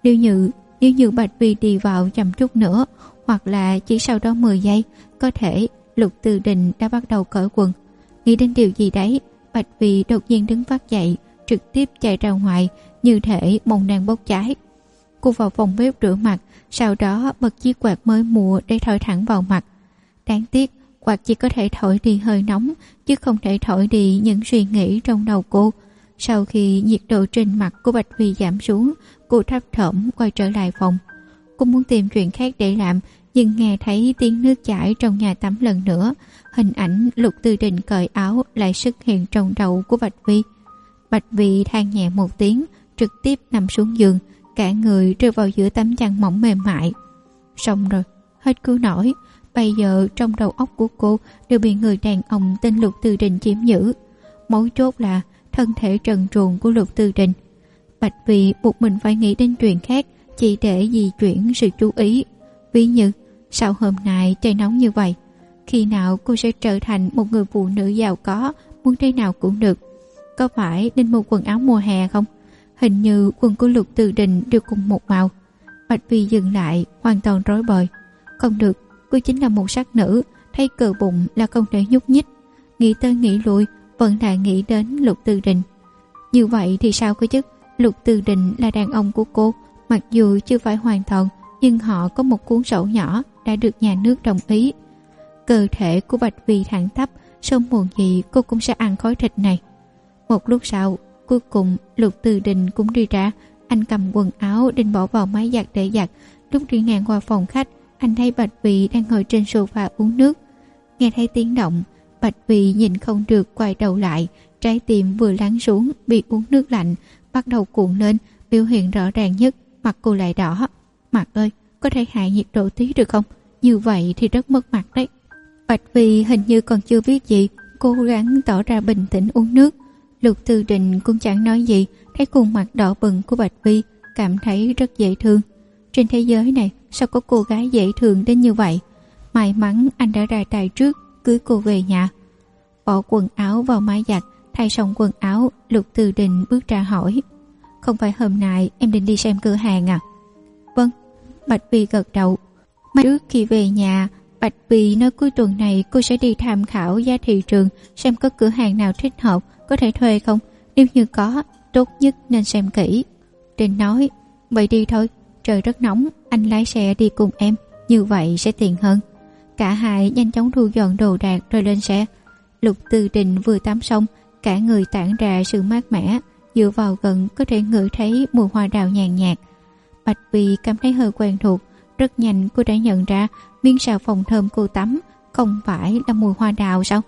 Nếu như Bạch Vi đi vào chậm chút nữa, hoặc là chỉ sau đó 10 giây, có thể Lục Từ Đình đã bắt đầu cởi quần. Nghĩ đến điều gì đấy, Bạch Vi đột nhiên đứng phát dậy, trực tiếp chạy ra ngoài, như thể mong nàng bốc cháy. Cô vào phòng bếp rửa mặt, sau đó bật chiếc quạt mới mua để thổi thẳng vào mặt. Đáng tiếc, quạt chỉ có thể thổi đi hơi nóng, chứ không thể thổi đi những suy nghĩ trong đầu cô. Sau khi nhiệt độ trên mặt của Bạch Vi giảm xuống, cô thấp thỏm quay trở lại phòng. Cô muốn tìm chuyện khác để làm, nhưng nghe thấy tiếng nước chảy trong nhà tắm lần nữa. Hình ảnh Lục Từ Đình cởi áo lại xuất hiện trong đầu của Bạch Vi. Bạch Vi than nhẹ một tiếng, trực tiếp nằm xuống giường, cả người rơi vào giữa tấm chăn mỏng mềm mại. Xong rồi, hết cứu nổi. Bây giờ trong đầu óc của cô đều bị người đàn ông tên Lục Từ Đình chiếm giữ. Mấu chốt là thân thể trần truồng của Lục Từ Đình. Bạch Vi buộc mình phải nghĩ đến chuyện khác, chỉ để di chuyển sự chú ý. Ví như, sao hôm nay trời nóng như vậy? Khi nào cô sẽ trở thành một người phụ nữ giàu có, muốn thế nào cũng được? Có phải nên mua quần áo mùa hè không? Hình như quần của Lục Từ Đình đều cùng một màu. Bạch Vi dừng lại, hoàn toàn rối bời. Không được, cô chính là một sắc nữ, thấy cờ bụng là không thể nhúc nhích. Nghĩ tới nghĩ lui, vẫn là nghĩ đến Lục Từ Đình. Như vậy thì sao cơ chứ? Lục Từ Đình là đàn ông của cô, mặc dù chưa phải hoàn toàn, nhưng họ có một cuốn sổ nhỏ đã được nhà nước đồng ý. Cơ thể của Bạch Vi thẳng tắp, sớm muộn gì cô cũng sẽ ăn khối thịt này. Một lúc sau, cuối cùng Lục Từ Đình cũng đi ra. Anh cầm quần áo định bỏ vào máy giặt để giặt. Lúc đi ngang qua phòng khách, anh thấy Bạch Vi đang ngồi trên sofa uống nước. Nghe thấy tiếng động, Bạch Vi nhìn không được quay đầu lại. Trái tim vừa lắng xuống, bị uống nước lạnh bắt đầu cuộn lên. Biểu hiện rõ ràng nhất, mặt cô lại đỏ. Mặt ơi, có thể hạ nhiệt độ tí được không? Như vậy thì rất mất mặt đấy. Bạch Vi hình như còn chưa biết gì, cố gắng tỏ ra bình tĩnh uống nước. Lục Từ Đình cũng chẳng nói gì, thấy khuôn mặt đỏ bừng của Bạch Vi, cảm thấy rất dễ thương. Trên thế giới này sao có cô gái dễ thương đến như vậy? May mắn anh đã ra tay trước, cưới cô về nhà. Bỏ quần áo vào máy giặt, thay xong quần áo, Lục Từ Đình bước ra hỏi: Không phải hôm nay em định đi xem cửa hàng à? Vâng, Bạch Vi gật đầu. Trước khi về nhà, Bạch Vi nói cuối tuần này cô sẽ đi tham khảo giá thị trường, xem có cửa hàng nào thích hợp, có thể thuê không? Nếu như có, tốt nhất nên xem kỹ. Đình nói: Vậy đi thôi, trời rất nóng, anh lái xe đi cùng em, như vậy sẽ tiện hơn. Cả hai nhanh chóng thu dọn đồ đạc rồi lên xe. Lục Từ Đình vừa tắm xong, cả người tản ra sự mát mẻ, dựa vào gần có thể ngửi thấy mùi hoa đào nhàn nhạt. Bạch Vi cảm thấy hơi quen thuộc, rất nhanh cô đã nhận ra miếng xà phòng thơm cô tắm không phải là mùi hoa đào sao?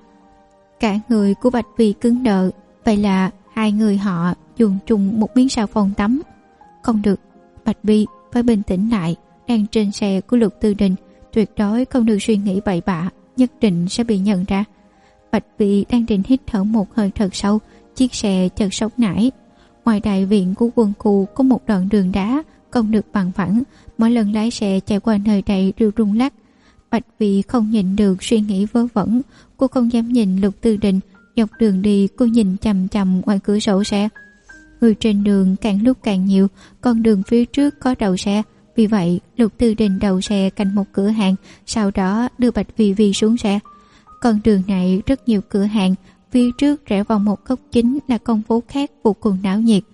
Cả người của Bạch Vi cứng đờ. Vậy là hai người họ dùng chung một miếng xà phòng tắm? Không được, Bạch Vi phải bình tĩnh lại. Đang trên xe của Lục Từ Đình, tuyệt đối không được suy nghĩ bậy bạ, nhất định sẽ bị nhận ra. Bạch Vi đang định hít thở một hơi thật sâu, chiếc xe chợt sốc nảy. Ngoài đại viện của quân khu có một đoạn đường đá không được bằng phẳng, mỗi lần lái xe chạy qua nơi đây đều rung lắc. Bạch Vi không nhìn được suy nghĩ vớ vẩn, cô không dám nhìn Lục Từ Đình. Dọc đường đi cô nhìn chằm chằm ngoài cửa sổ xe. Người trên đường càng lúc càng nhiều, con đường phía trước có đầu xe. Vì vậy Lục Từ Đình đầu xe cạnh một cửa hàng, sau đó đưa Bạch Vi Vi xuống xe. Con đường này rất nhiều cửa hàng, phía trước rẽ vào một góc chính là con phố khác vô cùng náo nhiệt.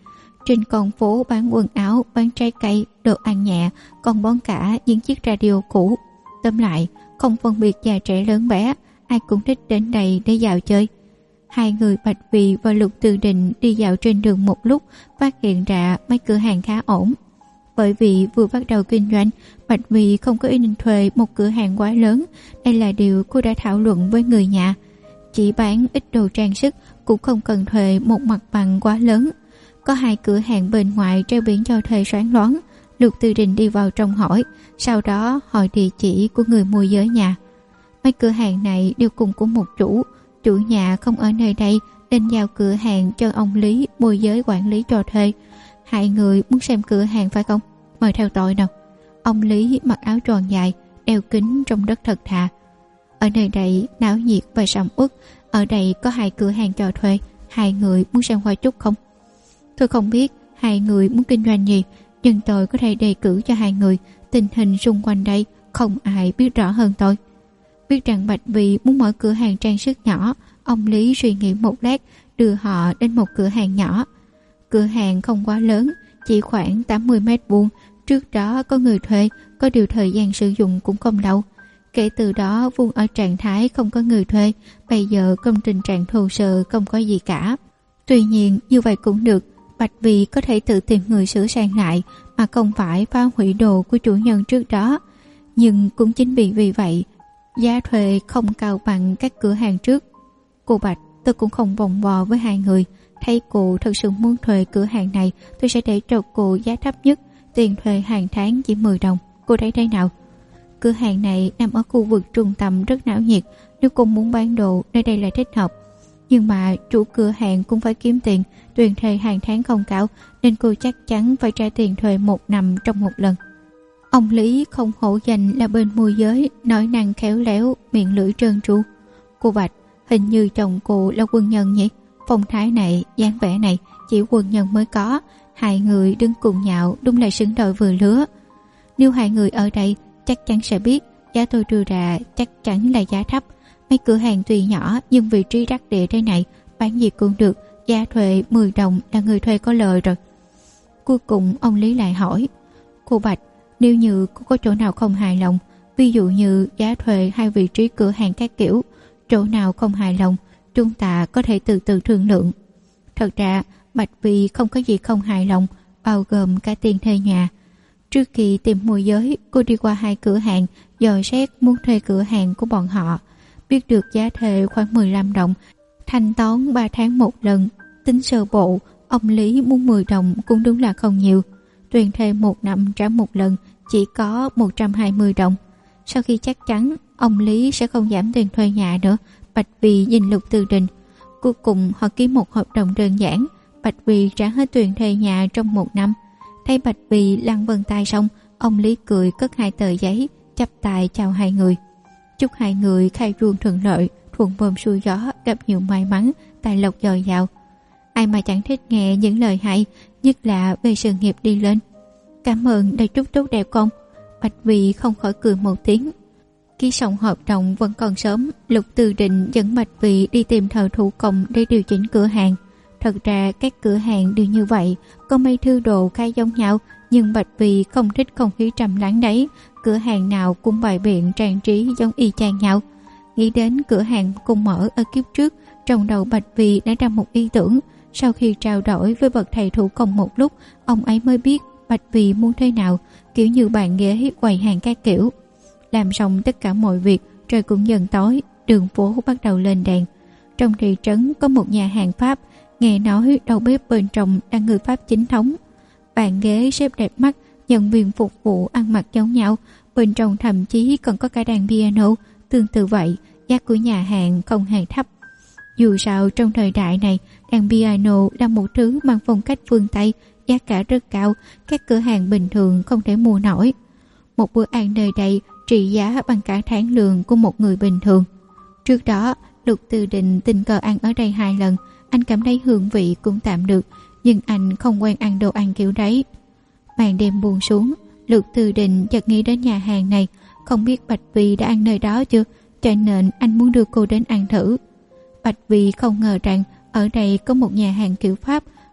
Trên con phố bán quần áo, bán trái cây, đồ ăn nhẹ, còn bán cả những chiếc radio cũ. Tóm lại, không phân biệt già trẻ lớn bé, ai cũng thích đến đây để dạo chơi. Hai người Bạch Vì và Lục Từ Định đi dạo trên đường một lúc, phát hiện ra mấy cửa hàng khá ổn. Bởi vì vừa bắt đầu kinh doanh, Bạch Vì không có ý định thuê một cửa hàng quá lớn. Đây là điều cô đã thảo luận với người nhà. Chỉ bán ít đồ trang sức, cũng không cần thuê một mặt bằng quá lớn. Có hai cửa hàng bên ngoài treo biển cho thuê sáng loáng. Lục Từ Định đi vào trong hỏi, sau đó hỏi địa chỉ của người môi giới nhà. Mấy cửa hàng này đều cùng của một chủ. Chủ nhà không ở nơi đây nên giao cửa hàng cho ông Lý môi giới quản lý cho thuê. Hai người muốn xem cửa hàng phải không? Mời theo tôi nào. Ông Lý mặc áo tròn dài, đeo kính trông rất thật thà. Ở nơi đây náo nhiệt và sầm uất. Ở đây có hai cửa hàng cho thuê. Hai người muốn xem qua chút không? Tôi không biết hai người muốn kinh doanh gì, nhưng tôi có thể đề cử cho hai người. Tình hình xung quanh đây không ai biết rõ hơn tôi. Biết rằng Bạch Vì muốn mở cửa hàng trang sức nhỏ, ông Lý suy nghĩ một lát, đưa họ đến một cửa hàng nhỏ. Cửa hàng không quá lớn, chỉ khoảng 80 mét vuông. Trước đó có người thuê, có điều thời gian sử dụng cũng không lâu. Kể từ đó vuông ở trạng thái không có người thuê, bây giờ trong tình trạng thô sơ không có gì cả. Tuy nhiên như vậy cũng được, Bạch Vì có thể tự tìm người sửa sang lại mà không phải phá hủy đồ của chủ nhân trước đó. Nhưng cũng chính vì vậy, giá thuê không cao bằng các cửa hàng trước. Cô Bạch, tôi cũng không vòng vò với hai người. Thấy cô thật sự muốn thuê cửa hàng này, tôi sẽ để cho cô giá thấp nhất. Tiền thuê hàng tháng chỉ 10 đồng. Cô thấy thế nào? Cửa hàng này nằm ở khu vực trung tâm rất náo nhiệt. Nếu cô muốn bán đồ, nơi đây là thích hợp. Nhưng mà chủ cửa hàng cũng phải kiếm tiền. Tiền thuê hàng tháng không cao, nên cô chắc chắn phải trả tiền thuê 1 năm trong một lần. Ông Lý không hổ danh là bên môi giới, nói năng khéo léo, miệng lưỡi trơn tru. Cô Bạch, hình như chồng cô là quân nhân nhỉ? Phong thái này, dáng vẻ này chỉ quân nhân mới có. Hai người đứng cùng nhạo, đúng là xứng đôi vừa lứa. Nếu hai người ở đây chắc chắn sẽ biết giá tôi đưa ra chắc chắn là giá thấp. Mấy cửa hàng tuy nhỏ nhưng vị trí đắc địa thế này, bán gì cũng được. Giá thuê 10 đồng là người thuê có lời rồi. Cuối cùng ông Lý lại hỏi, cô Bạch, nếu như có chỗ nào không hài lòng, ví dụ như giá thuê hay vị trí cửa hàng các kiểu, chỗ nào không hài lòng, chúng ta có thể từ từ thương lượng. Thật ra Bạch Vì không có gì không hài lòng, bao gồm cả tiền thuê nhà. Trước khi tìm môi giới, cô đi qua hai cửa hàng dò xét muốn thuê cửa hàng của bọn họ. Biết được giá thuê khoảng 15 đồng, thanh toán 3 tháng một lần. Tính sơ bộ, ông Lý muốn 10 đồng cũng đúng là không nhiều. Tiền thuê 1 năm trả một lần chỉ có 120 đồng. Sau khi chắc chắn ông Lý sẽ không giảm tiền thuê nhà nữa, Bạch Vì nhìn Lục Từ Định. Cuối cùng họ ký một hợp đồng đơn giản. Bạch Vì trả hết tiền thuê nhà trong 1 năm. Thấy Bạch Vì lăn vân tay xong, ông Lý cười cất 2 tờ giấy, chắp tay chào hai người. Chúc hai người khai trương thuận lợi, thuận buồm xuôi gió, gặp nhiều may mắn, tài lộc dồi dào. Ai mà chẳng thích nghe những lời hay, nhất là về sự nghiệp đi lên. Cảm ơn đã chúc tốt đẹp con. Bạch Vì không khỏi cười một tiếng. Ký xong hợp đồng vẫn còn sớm, Lục Từ Định dẫn Bạch Vì đi tìm thợ thủ công để điều chỉnh cửa hàng. Thật ra các cửa hàng đều như vậy, có mấy thứ đồ khá giống nhau, nhưng Bạch Vì không thích không khí trầm lắng đấy. Cửa hàng nào cũng bày biện trang trí giống y chang nhau. Nghĩ đến cửa hàng cùng mở ở kiếp trước, trong đầu Bạch Vì đã ra một ý tưởng. Sau khi trao đổi với bậc thầy thủ công một lúc, ông ấy mới biết Bạch Vì muốn thế nào, kiểu như bàn ghế, quầy hàng các kiểu. Làm xong tất cả mọi việc, trời cũng dần tối, đường phố bắt đầu lên đèn. Trong thị trấn có một nhà hàng Pháp, nghe nói đầu bếp bên trong là người Pháp chính thống. Bàn ghế xếp đẹp mắt, nhân viên phục vụ ăn mặc giống nhau, bên trong thậm chí còn có cả đàn piano. Tương tự vậy, giá của nhà hàng không hề thấp. Dù sao trong thời đại này, đàn piano là một thứ mang phong cách phương Tây, giá cả rất cao, các cửa hàng bình thường không thể mua nổi. Một bữa ăn nơi đây trị giá bằng cả tháng lương của một người bình thường. Trước đó, Lục Từ Định tình cờ ăn ở đây 2 lần, anh cảm thấy hương vị cũng tạm được, nhưng anh không quen ăn đồ ăn kiểu đấy. Màn đêm buông xuống, Lục Từ Định chợt nghĩ đến nhà hàng này, không biết Bạch Vì đã ăn nơi đó chưa, cho nên anh muốn đưa cô đến ăn thử. Bạch Vì không ngờ rằng ở đây có một nhà hàng kiểu Pháp,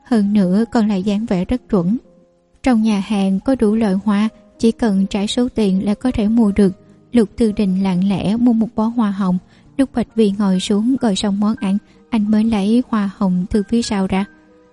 hơn nữa còn lại dáng vẻ rất chuẩn. Trong nhà hàng có đủ loại hoa, chỉ cần trả số tiền là có thể mua được. Lục Tư Đình lặng lẽ mua một bó hoa hồng. Lúc Bạch Vi ngồi xuống gọi xong món ăn, anh mới lấy hoa hồng từ phía sau ra.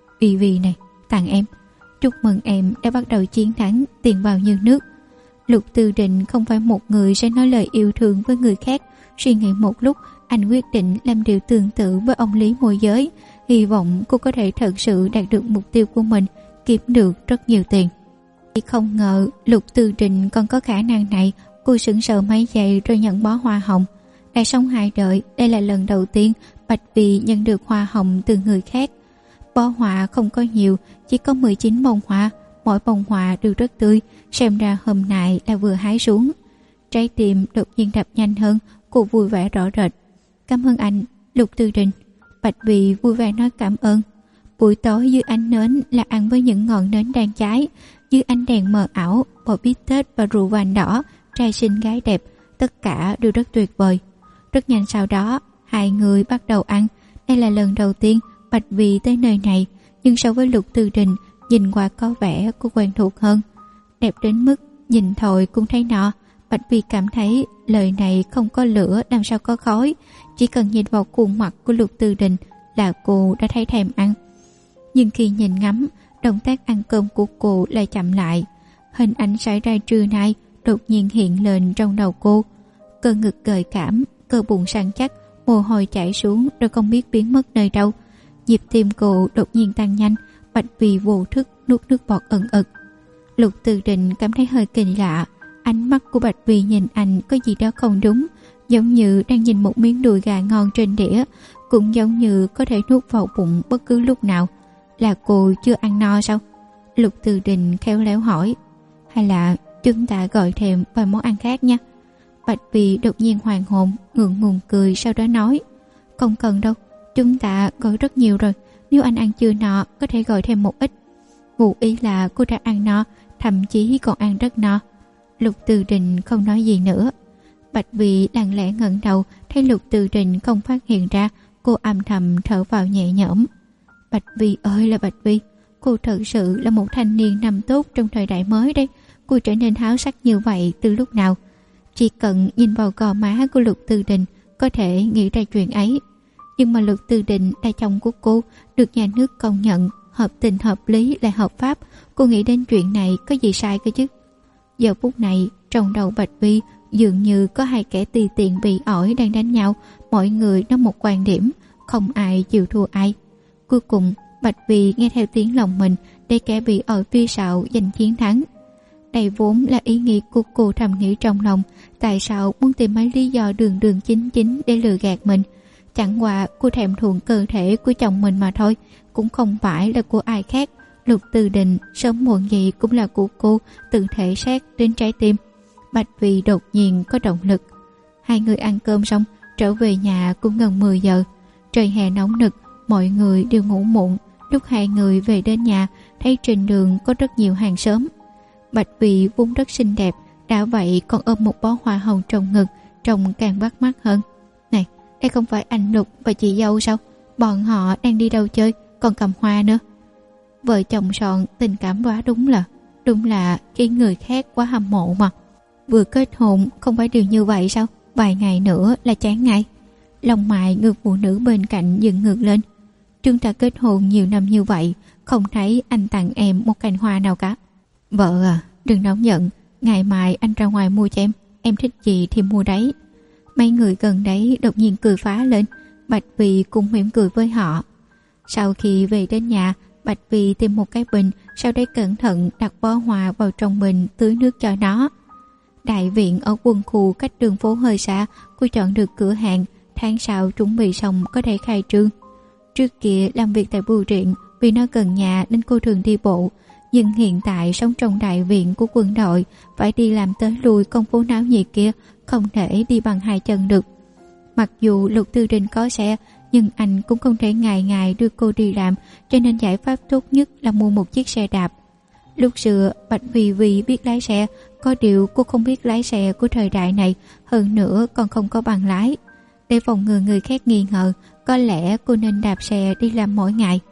Vi này, tặng em. Chúc mừng em đã bắt đầu chiến thắng, tiền vào như nước. Lục Tư Đình không phải một người sẽ nói lời yêu thương với người khác. Suy nghĩ một lúc, anh quyết định làm điều tương tự với ông Lý môi giới. Hy vọng cô có thể thật sự đạt được mục tiêu của mình, kiếm được rất nhiều tiền. Không ngờ Lục Tư Đình còn có khả năng này. Cô sững sờ mấy giây rồi nhận bó hoa hồng. Đã sống 2 đời, đây là lần đầu tiên Bạch Vi nhận được hoa hồng từ người khác. Bó hoa không có nhiều, chỉ có 19 bông hoa, mỗi bông hoa đều rất tươi, xem ra hôm nay là vừa hái xuống. Trái tim đột nhiên đập nhanh hơn, cô vui vẻ rõ rệt. Cảm ơn anh, Lục Tư Đình. Bạch Vi vui vẻ nói cảm ơn. Buổi tối dưới ánh nến là ăn với những ngọn nến đang cháy, dưới ánh đèn mờ ảo, bò bít tết và rượu vang đỏ, trai xinh gái đẹp, tất cả đều rất tuyệt vời. Rất nhanh sau đó, hai người bắt đầu ăn. Đây là lần đầu tiên Bạch Vi tới nơi này, nhưng so với Lục Tư Đình, nhìn qua có vẻ cô quen thuộc hơn. Đẹp đến mức nhìn thôi cũng thấy nọ. Bạch Vi cảm thấy lời này không có lửa làm sao có khói. Chỉ cần nhìn vào khuôn mặt của Lục Tư Đình là cô đã thấy thèm ăn. Nhưng khi nhìn ngắm, động tác ăn cơm của cô lại chậm lại. Hình ảnh xảy ra trưa nay đột nhiên hiện lên trong đầu cô. Cơ ngực gợi cảm, cơ bụng săn chắc, mồ hôi chảy xuống rồi không biết biến mất nơi đâu. Nhịp tim cô đột nhiên tăng nhanh. Bạch Vi vô thức nuốt nước bọt ẩn ực. Lục Tư Đình cảm thấy hơi kỳ lạ. Ánh mắt của Bạch Vi nhìn anh có gì đó không đúng, giống như đang nhìn một miếng đùi gà ngon trên đĩa, cũng giống như có thể nuốt vào bụng bất cứ lúc nào. Là cô chưa ăn no sao? Lục Tư Đình khéo léo hỏi. Hay là chúng ta gọi thêm vài món ăn khác nha? Bạch Vi đột nhiên hoàn hồn, ngượng ngùng cười, sau đó nói. Không cần đâu, chúng ta gọi rất nhiều rồi. Nếu anh ăn chưa no, có thể gọi thêm một ít. Ngụ ý là cô đã ăn no, thậm chí còn ăn rất no. Lục Tư Đình không nói gì nữa. Bạch Vi lặng lẽ ngẩng đầu, thấy Lục Tư Đình không phát hiện ra, cô âm thầm thở vào nhẹ nhõm. Bạch Vi ơi là Bạch Vi, cô thật sự là một thanh niên nằm tốt trong thời đại mới đấy. Cô trở nên háo sắc như vậy từ lúc nào? Chỉ cần nhìn vào gò má của Lục Tư Đình có thể nghĩ ra chuyện ấy. Nhưng mà Lục Tư Đình là chồng của cô, được nhà nước công nhận, hợp tình hợp lý lại hợp pháp. Cô nghĩ đến chuyện này có gì sai cơ chứ? Giờ phút này trong đầu Bạch Vi dường như có hai kẻ tì tiện bị ổi đang đánh nhau. Mỗi người nói một quan điểm, không ai chịu thua ai. Cuối cùng Bạch Vi nghe theo tiếng lòng mình, để kẻ bị ổi phía sau giành chiến thắng. Đây vốn là ý nghĩ của cô thầm nghĩ trong lòng. Tại sao muốn tìm mấy lý do đường đường chính chính để lừa gạt mình? Chẳng qua cô thèm thuồng cơ thể của chồng mình mà thôi, cũng không phải là của ai khác. Lục Tư Đình sớm muộn gì cũng là của cô, từ thể xác đến trái tim. Bạch Vi đột nhiên có động lực. Hai người ăn cơm xong trở về nhà cũng gần 10 giờ. Trời hè nóng nực, mọi người đều ngủ muộn. Lúc hai người về đến nhà, thấy trên đường có rất nhiều hàng xóm. Bạch Vi vốn rất xinh đẹp, đã vậy còn ôm một bó hoa hồng trong ngực, trông càng bắt mắt hơn. Này, đây không phải anh Lục và chị dâu sao? Bọn họ đang đi đâu chơi, còn cầm hoa nữa. Vợ chồng Sọn tình cảm quá đúng là khi người khác quá hâm mộ mà. Vừa kết hôn không phải điều như vậy sao? Vài ngày nữa là chán ngay. Lòng mày người phụ nữ bên cạnh dựng ngược lên. Chúng ta kết hôn nhiều năm như vậy, không thấy anh tặng em một cành hoa nào cả. Vợ à, đừng nóng giận, ngày mai anh ra ngoài mua cho em thích gì thì mua đấy. Mấy người gần đấy đột nhiên cười phá lên. Bạch Vi cũng mỉm cười với họ. Sau khi về đến nhà, Bạch Vi tìm một cái bình, sau đấy cẩn thận đặt bó hoa vào trong bình, tưới nước cho nó. Đại viện ở quân khu cách đường phố hơi xa, cô chọn được cửa hàng, tháng sau chuẩn bị xong có thể khai trương. Trước kia làm việc tại bưu điện, vì nó gần nhà nên cô thường đi bộ, nhưng hiện tại sống trong đại viện của quân đội, phải đi làm tới lui con phố náo nhiệt kia, không thể đi bằng hai chân được. Mặc dù Lục Tư Đình có xe, nhưng anh cũng không thể ngày ngày đưa cô đi làm, cho nên giải pháp tốt nhất là mua một chiếc xe đạp. Lúc xưa Bạch Vi biết lái xe, có điều cô không biết lái xe của thời đại này, hơn nữa còn không có bằng lái. Để phòng ngừa người khác nghi ngờ, có lẽ cô nên đạp xe đi làm mỗi ngày.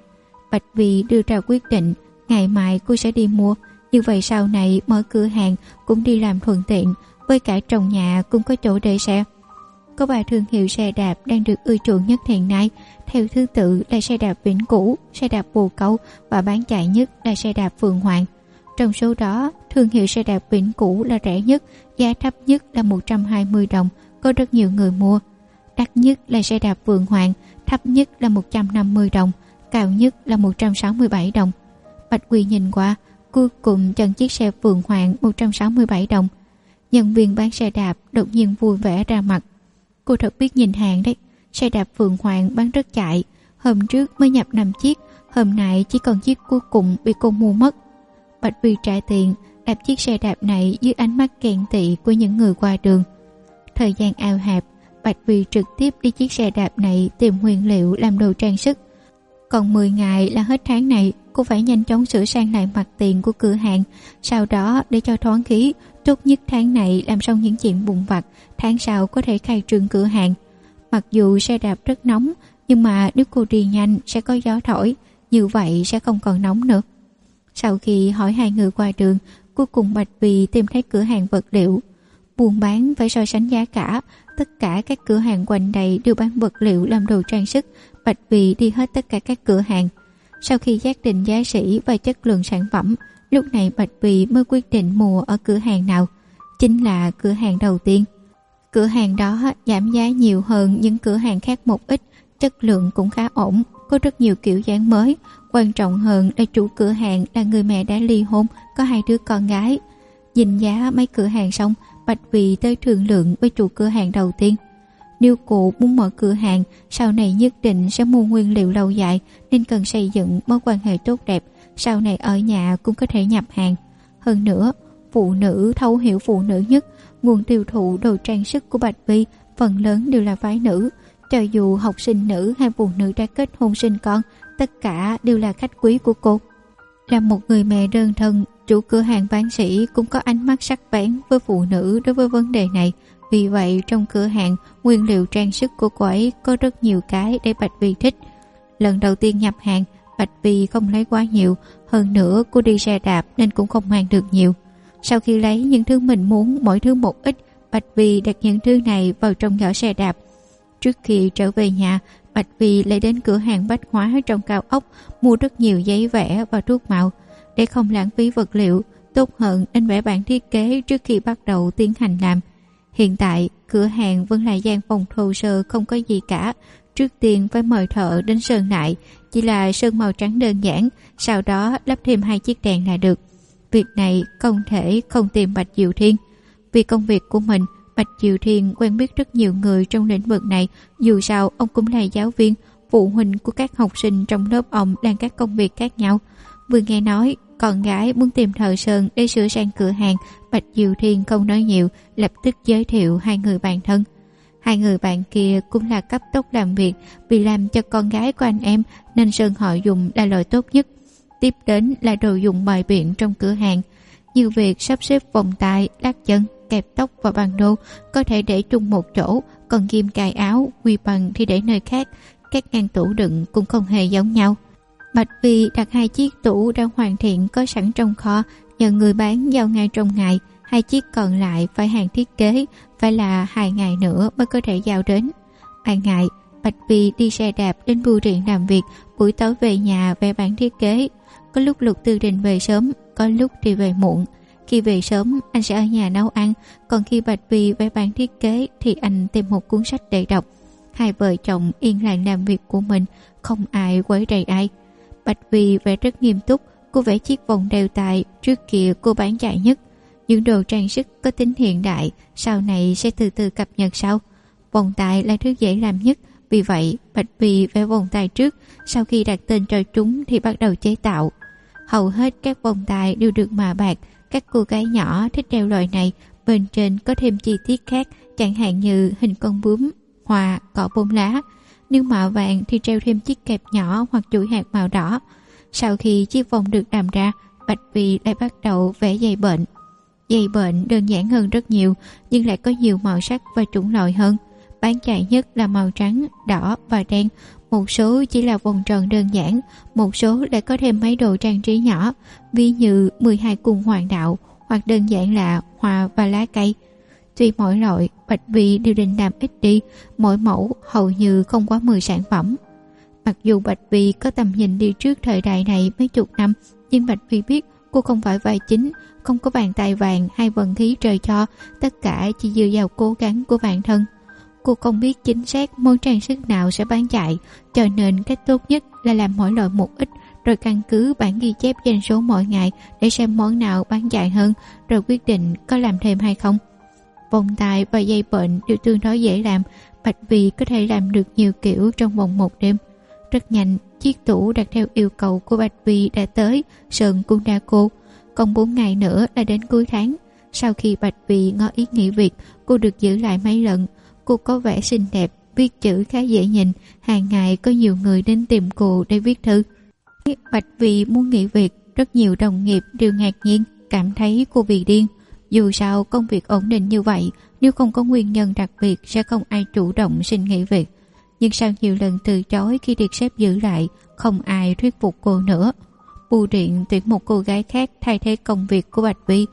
Bạch Vì đưa ra quyết định, ngày mai cô sẽ đi mua. Như vậy sau này mở cửa hàng cũng đi làm thuận tiện, với cả trong nhà cũng có chỗ để xe. Có 3 thương hiệu xe đạp đang được ưa chuộng nhất hiện nay, theo thứ tự là xe đạp Vĩnh Cửu, xe đạp Bồ Câu và bán chạy nhất là xe đạp Phượng Hoàng. Trong số đó, thương hiệu xe đạp Vĩnh Cửu là rẻ nhất, giá thấp nhất là 120 đồng, có rất nhiều người mua. Đắt nhất là xe đạp Phượng Hoàng, thấp nhất là 150 đồng, cao nhất là 167 đồng. Bạch Quy nhìn qua, cuối cùng chọn chiếc xe Phượng Hoàng 167 đồng. Nhân viên bán xe đạp đột nhiên vui vẻ ra mặt. Cô thật biết nhìn hàng đấy, xe đạp Phượng Hoàng bán rất chạy, hôm trước mới nhập 5 chiếc, hôm nay chỉ còn chiếc cuối cùng bị cô mua mất. Bạch Vi trả tiền, đạp chiếc xe đạp này dưới ánh mắt ghen tị của những người qua đường. Thời gian eo hẹp, Bạch Vi trực tiếp đi chiếc xe đạp này tìm nguyên liệu làm đồ trang sức. Còn 10 ngày là hết tháng này, cô phải nhanh chóng sửa sang lại mặt tiền của cửa hàng, sau đó để cho thoáng khí, tốt nhất tháng này làm xong những chuyện vụn vặt, tháng sau có thể khai trương cửa hàng. Mặc dù xe đạp rất nóng, nhưng mà nếu cô đi nhanh sẽ có gió thổi, như vậy sẽ không còn nóng nữa. Sau khi hỏi 2 người qua đường, cuối cùng Bạch Vi tìm thấy cửa hàng vật liệu. Buôn bán phải so sánh giá cả, tất cả các cửa hàng quanh đây đều bán vật liệu làm đồ trang sức. Bạch Vi đi hết tất cả các cửa hàng. Sau khi xác định giá sĩ và chất lượng sản phẩm, lúc này Bạch Vi mới quyết định mua ở cửa hàng nào. Chính là cửa hàng đầu tiên. Cửa hàng đó giảm giá nhiều hơn những cửa hàng khác một ít, chất lượng cũng khá ổn, có rất nhiều kiểu dáng mới. Quan trọng hơn là chủ cửa hàng là người mẹ đã ly hôn, có 2 đứa con gái. Nhìn giá mấy cửa hàng xong, Bạch Vi tới thương lượng với chủ cửa hàng đầu tiên. Nếu cô muốn mở cửa hàng, sau này nhất định sẽ mua nguyên liệu lâu dài, nên cần xây dựng mối quan hệ tốt đẹp, sau này ở nhà cũng có thể nhập hàng. Hơn nữa, phụ nữ thấu hiểu phụ nữ nhất, nguồn tiêu thụ đồ trang sức của Bạch Vi phần lớn đều là phái nữ. Cho dù học sinh nữ hay phụ nữ đã kết hôn sinh con, tất cả đều là khách quý của cô. Là một người mẹ đơn thân, chủ cửa hàng bán sỉ cũng có ánh mắt sắc bén với phụ nữ đối với vấn đề này. Vì vậy trong cửa hàng, nguyên liệu trang sức của cô ấy có rất nhiều cái để Bạch Vi thích. Lần đầu tiên nhập hàng, Bạch Vi không lấy quá nhiều, hơn nữa cô đi xe đạp nên cũng không mang được nhiều. Sau khi lấy những thứ mình muốn, mỗi thứ một ít, Bạch Vi đặt những thứ này vào trong giỏ xe đạp. Trước khi trở về nhà, Bạch Vi lại đến cửa hàng bách hóa trong cao ốc, mua rất nhiều giấy vẽ và thuốc màu. Để không lãng phí vật liệu, tốt hơn nên vẽ bản thiết kế trước khi bắt đầu tiến hành làm. Hiện tại, cửa hàng vẫn là gian phòng thô sơ không có gì cả. Trước tiên phải mời thợ đến sơn lại, chỉ là sơn màu trắng đơn giản, sau đó lắp thêm 2 chiếc đèn là được. Việc này không thể không tìm Bạch Diệu Thiên. Vì công việc của mình, Bạch Diệu Thiên quen biết rất nhiều người trong lĩnh vực này, dù sao ông cũng là giáo viên, phụ huynh của các học sinh trong lớp ông đang các công việc khác nhau. Vừa nghe nói con gái muốn tìm thợ sơn để sửa sang cửa hàng, Bạch Diệu Thiên không nói nhiều, lập tức giới thiệu 2 người bạn thân. 2 người bạn kia cũng là cấp tốc làm việc, vì làm cho con gái của anh em nên sơn họ dùng là loại tốt nhất. Tiếp đến là đồ dùng bày biện trong cửa hàng, như việc sắp xếp vòng tay, lát chân, kẹp tóc và băng đô có thể để chung một chỗ, còn ghim cài áo, quy bằng thì để nơi khác. Các ngăn tủ đựng cũng không hề giống nhau. Bạch Vi đặt 2 chiếc tủ đã hoàn thiện có sẵn trong kho, nhờ người bán giao ngay trong ngày. 2 chiếc còn lại phải hàng thiết kế, phải là 2 ngày nữa mới có thể giao đến. Ban ngày, Bạch Vi đi xe đạp đến bưu điện làm việc, buổi tối về nhà vẽ bản thiết kế. Có lúc Lục Tư Đình về sớm, có lúc thì về muộn. Khi về sớm, anh sẽ ở nhà nấu ăn, còn khi Bạch Vi vẽ bản thiết kế thì anh tìm một cuốn sách để đọc. 2 vợ chồng yên lặng làm việc của mình, không ai quấy rầy ai. Bạch Vi vẽ rất nghiêm túc, cô vẽ chiếc vòng đeo tay, trước kia cô bán chạy nhất. Những đồ trang sức có tính hiện đại, sau này sẽ từ từ cập nhật sau. Vòng tay là thứ dễ làm nhất, vì vậy Bạch Vi vẽ vòng tay trước, sau khi đặt tên cho chúng thì bắt đầu chế tạo. Hầu hết các vòng tay đều được mạ bạc, các cô gái nhỏ thích đeo loại này, bên trên có thêm chi tiết khác, chẳng hạn như hình con bướm, hoa, cỏ bông lá. Nếu mạ vàng thì treo thêm chiếc kẹp nhỏ hoặc chuỗi hạt màu đỏ. Sau khi chiếc vòng được làm ra, Bạch Vi lại bắt đầu vẽ dây bệnh. Dây bệnh đơn giản hơn rất nhiều, nhưng lại có nhiều màu sắc và chủng loại hơn. Bán chạy nhất là màu trắng, đỏ và đen. một số chỉ là vòng tròn đơn giản, một số lại có thêm mấy đồ trang trí nhỏ, ví như 12 cung hoàng đạo, hoặc đơn giản là hoa và lá cây. Tuy mỗi loại Bạch Vi đều định làm ít đi, mỗi mẫu hầu như không quá 10 sản phẩm. Mặc dù Bạch Vi có tầm nhìn đi trước thời đại này mấy chục năm, nhưng Bạch Vi biết cô không phải vai chính, không có bàn tay vàng hay vận khí trời cho, tất cả chỉ dựa vào cố gắng của bản thân. Cô không biết chính xác món trang sức nào sẽ bán chạy, cho nên cách tốt nhất là làm mỗi loại một ít, rồi căn cứ bản ghi chép doanh số mỗi ngày để xem món nào bán chạy hơn, rồi quyết định có làm thêm hay không. Vòng tay và dây bệnh đều tương đối dễ làm, Bạch Vi có thể làm được nhiều kiểu trong vòng một đêm. Rất nhanh, chiếc tủ đặt theo yêu cầu của Bạch Vi đã tới, Sơn cũng đã cô. Còn 4 ngày nữa là đến cuối tháng. Sau khi Bạch Vi ngỏ ý nghỉ việc, cô được giữ lại mấy lần. Cô có vẻ xinh đẹp, viết chữ khá dễ nhìn, hàng ngày có nhiều người đến tìm cô để viết thư. Bạch Vi muốn nghỉ việc, rất nhiều đồng nghiệp đều ngạc nhiên, cảm thấy cô bị điên. Dù sao công việc ổn định như vậy, nếu không có nguyên nhân đặc biệt sẽ không ai chủ động xin nghỉ việc. Nhưng sau nhiều lần từ chối khi được sếp giữ lại, không ai thuyết phục cô nữa. Bưu điện tuyển một cô gái khác thay thế công việc của Bạch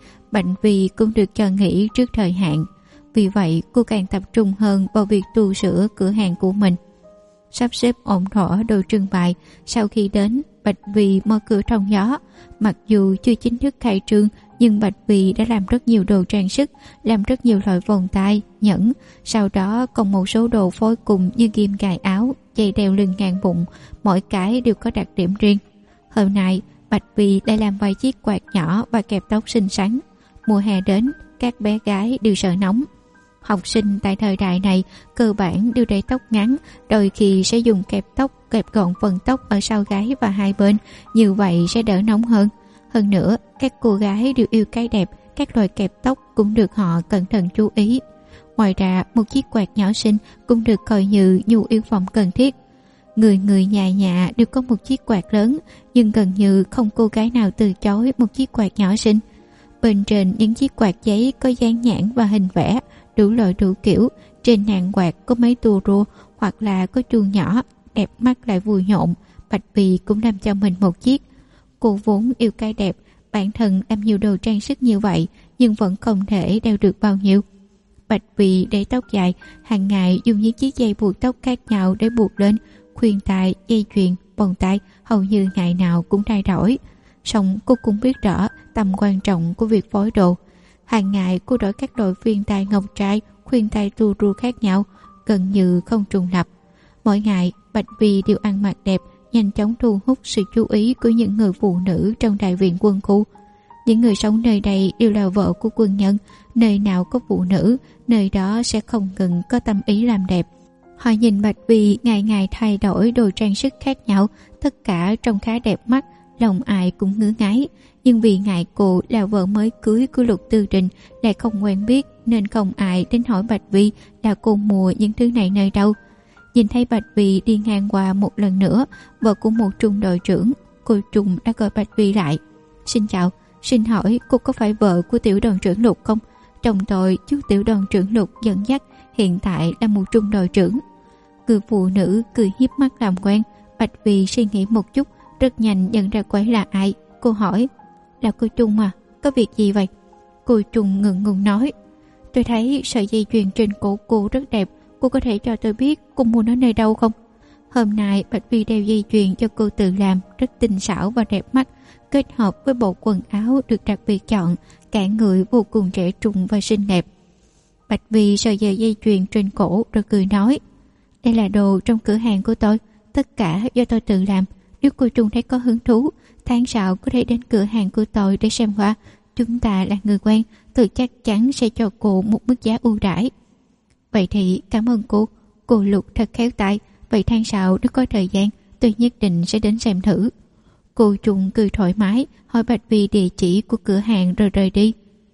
Vi cũng được cho nghỉ trước thời hạn. Vì vậy cô càng tập trung hơn vào việc tu sửa cửa hàng của mình. Sắp xếp ổn thỏa đồ trưng bày, sau khi đến, Bạch Vi mở cửa trong gió. Mặc dù chưa chính thức khai trương, nhưng Bạch Vi đã làm rất nhiều đồ trang sức, làm rất nhiều loại vòng tay, nhẫn, sau đó còn một số đồ phối cùng như ghim cài áo, dây đeo lưng ngang bụng, mỗi cái đều có đặc điểm riêng. Hôm nay, Bạch Vi đã làm vài chiếc quạt nhỏ và kẹp tóc xinh xắn. Mùa hè đến, các bé gái đều sợ nóng. Học sinh tại thời đại này cơ bản đều để tóc ngắn, đôi khi sẽ dùng kẹp tóc kẹp gọn phần tóc ở sau gáy và hai bên, như vậy sẽ đỡ nóng hơn. Hơn nữa, các cô gái đều yêu cái đẹp, các loại kẹp tóc cũng được họ cẩn thận chú ý. Ngoài ra, một chiếc quạt nhỏ xinh cũng được coi như nhu yếu phẩm cần thiết. Người nhà nhà đều có một chiếc quạt lớn, nhưng gần như không cô gái nào từ chối một chiếc quạt nhỏ xinh. Bên trên những chiếc quạt giấy có dán nhãn và hình vẽ, đủ loại đủ kiểu. Trên nạn quạt có mấy tua rua hoặc là có chuông nhỏ, đẹp mắt lại vui nhộn. Bạch Vi cũng làm cho mình một chiếc. Cô vốn yêu cái đẹp, bản thân làm nhiều đồ trang sức như vậy, nhưng vẫn không thể đeo được bao nhiêu. Bạch Vi để tóc dài, hàng ngày dùng những chiếc dây buộc tóc khác nhau để buộc lên, khuyên tai, dây chuyền, vòng tay, hầu như ngày nào cũng thay đổi. Song cô cũng biết rõ tầm quan trọng của việc phối đồ. Hàng ngày cô đổi các loại khuyên tai ngọc trai, khuyên tai tua rua khác nhau, gần như không trùng lập. Mỗi ngày, Bạch Vi đều ăn mặc đẹp, nhanh chóng thu hút sự chú ý của những người phụ nữ trong đại viện quân khu. Những người sống nơi đây đều là vợ của quân nhân, nơi nào có phụ nữ, nơi đó sẽ không ngừng có tâm ý làm đẹp. Họ nhìn Bạch Vi ngày ngày thay đổi đồ trang sức khác nhau, tất cả trông khá đẹp mắt, lòng ai cũng ngứa ngáy. Nhưng vì ngại cô là vợ mới cưới của Lục Tư Trình, lại không quen biết, nên không ai đến hỏi Bạch Vi là cô mua những thứ này nơi đâu. Nhìn thấy Bạch Vi đi ngang qua một lần nữa, vợ của một trung đội trưởng, cô Trung đã gọi Bạch Vi lại. Xin chào, xin hỏi cô có phải vợ của tiểu đoàn trưởng Lục không? Chồng tôi chú tiểu đoàn trưởng Lục dẫn dắt, hiện tại là một trung đội trưởng. Người phụ nữ cười hiếp mắt làm quen. Bạch Vi suy nghĩ một chút, rất nhanh nhận ra cô ấy là ai. Cô hỏi, là cô Trung à, có việc gì vậy? Cô Trung ngượng ngùng nói, tôi thấy sợi dây chuyền trên cổ cô rất đẹp, cô có thể cho tôi biết cô mua nó nơi đâu không? Hôm nay Bạch Vi đeo dây chuyền cho cô tự làm, rất tinh xảo và đẹp mắt, kết hợp với bộ quần áo được đặc biệt chọn, cả người vô cùng trẻ trung và xinh đẹp. Bạch Vi sờ dây chuyền trên cổ rồi cười nói, đây là đồ trong cửa hàng của tôi, tất cả do tôi tự làm. Nếu cô Trung thấy có hứng thú, tháng sau có thể đến cửa hàng của tôi để xem qua. Chúng ta là người quen, tôi chắc chắn sẽ cho cô một mức giá ưu đãi. Vậy thì cảm ơn cô Lục thật khéo tay. Vậy tháng sau nếu có thời gian, tôi nhất định sẽ đến xem thử. Cô Trung cười thoải mái, hỏi Bạch Vi địa chỉ của cửa hàng rồi rời đi.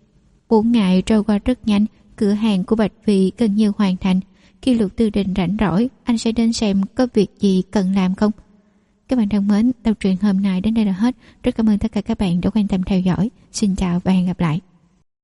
4 ngày trôi qua rất nhanh, cửa hàng của Bạch Vi gần như hoàn thành. Khi Lục Tư Đình rảnh rỗi, anh sẽ đến xem có việc gì cần làm không. Các bạn thân mến, tập truyện hôm nay đến đây là hết. Rất cảm ơn tất cả các bạn đã quan tâm theo dõi. Xin chào và hẹn gặp lại.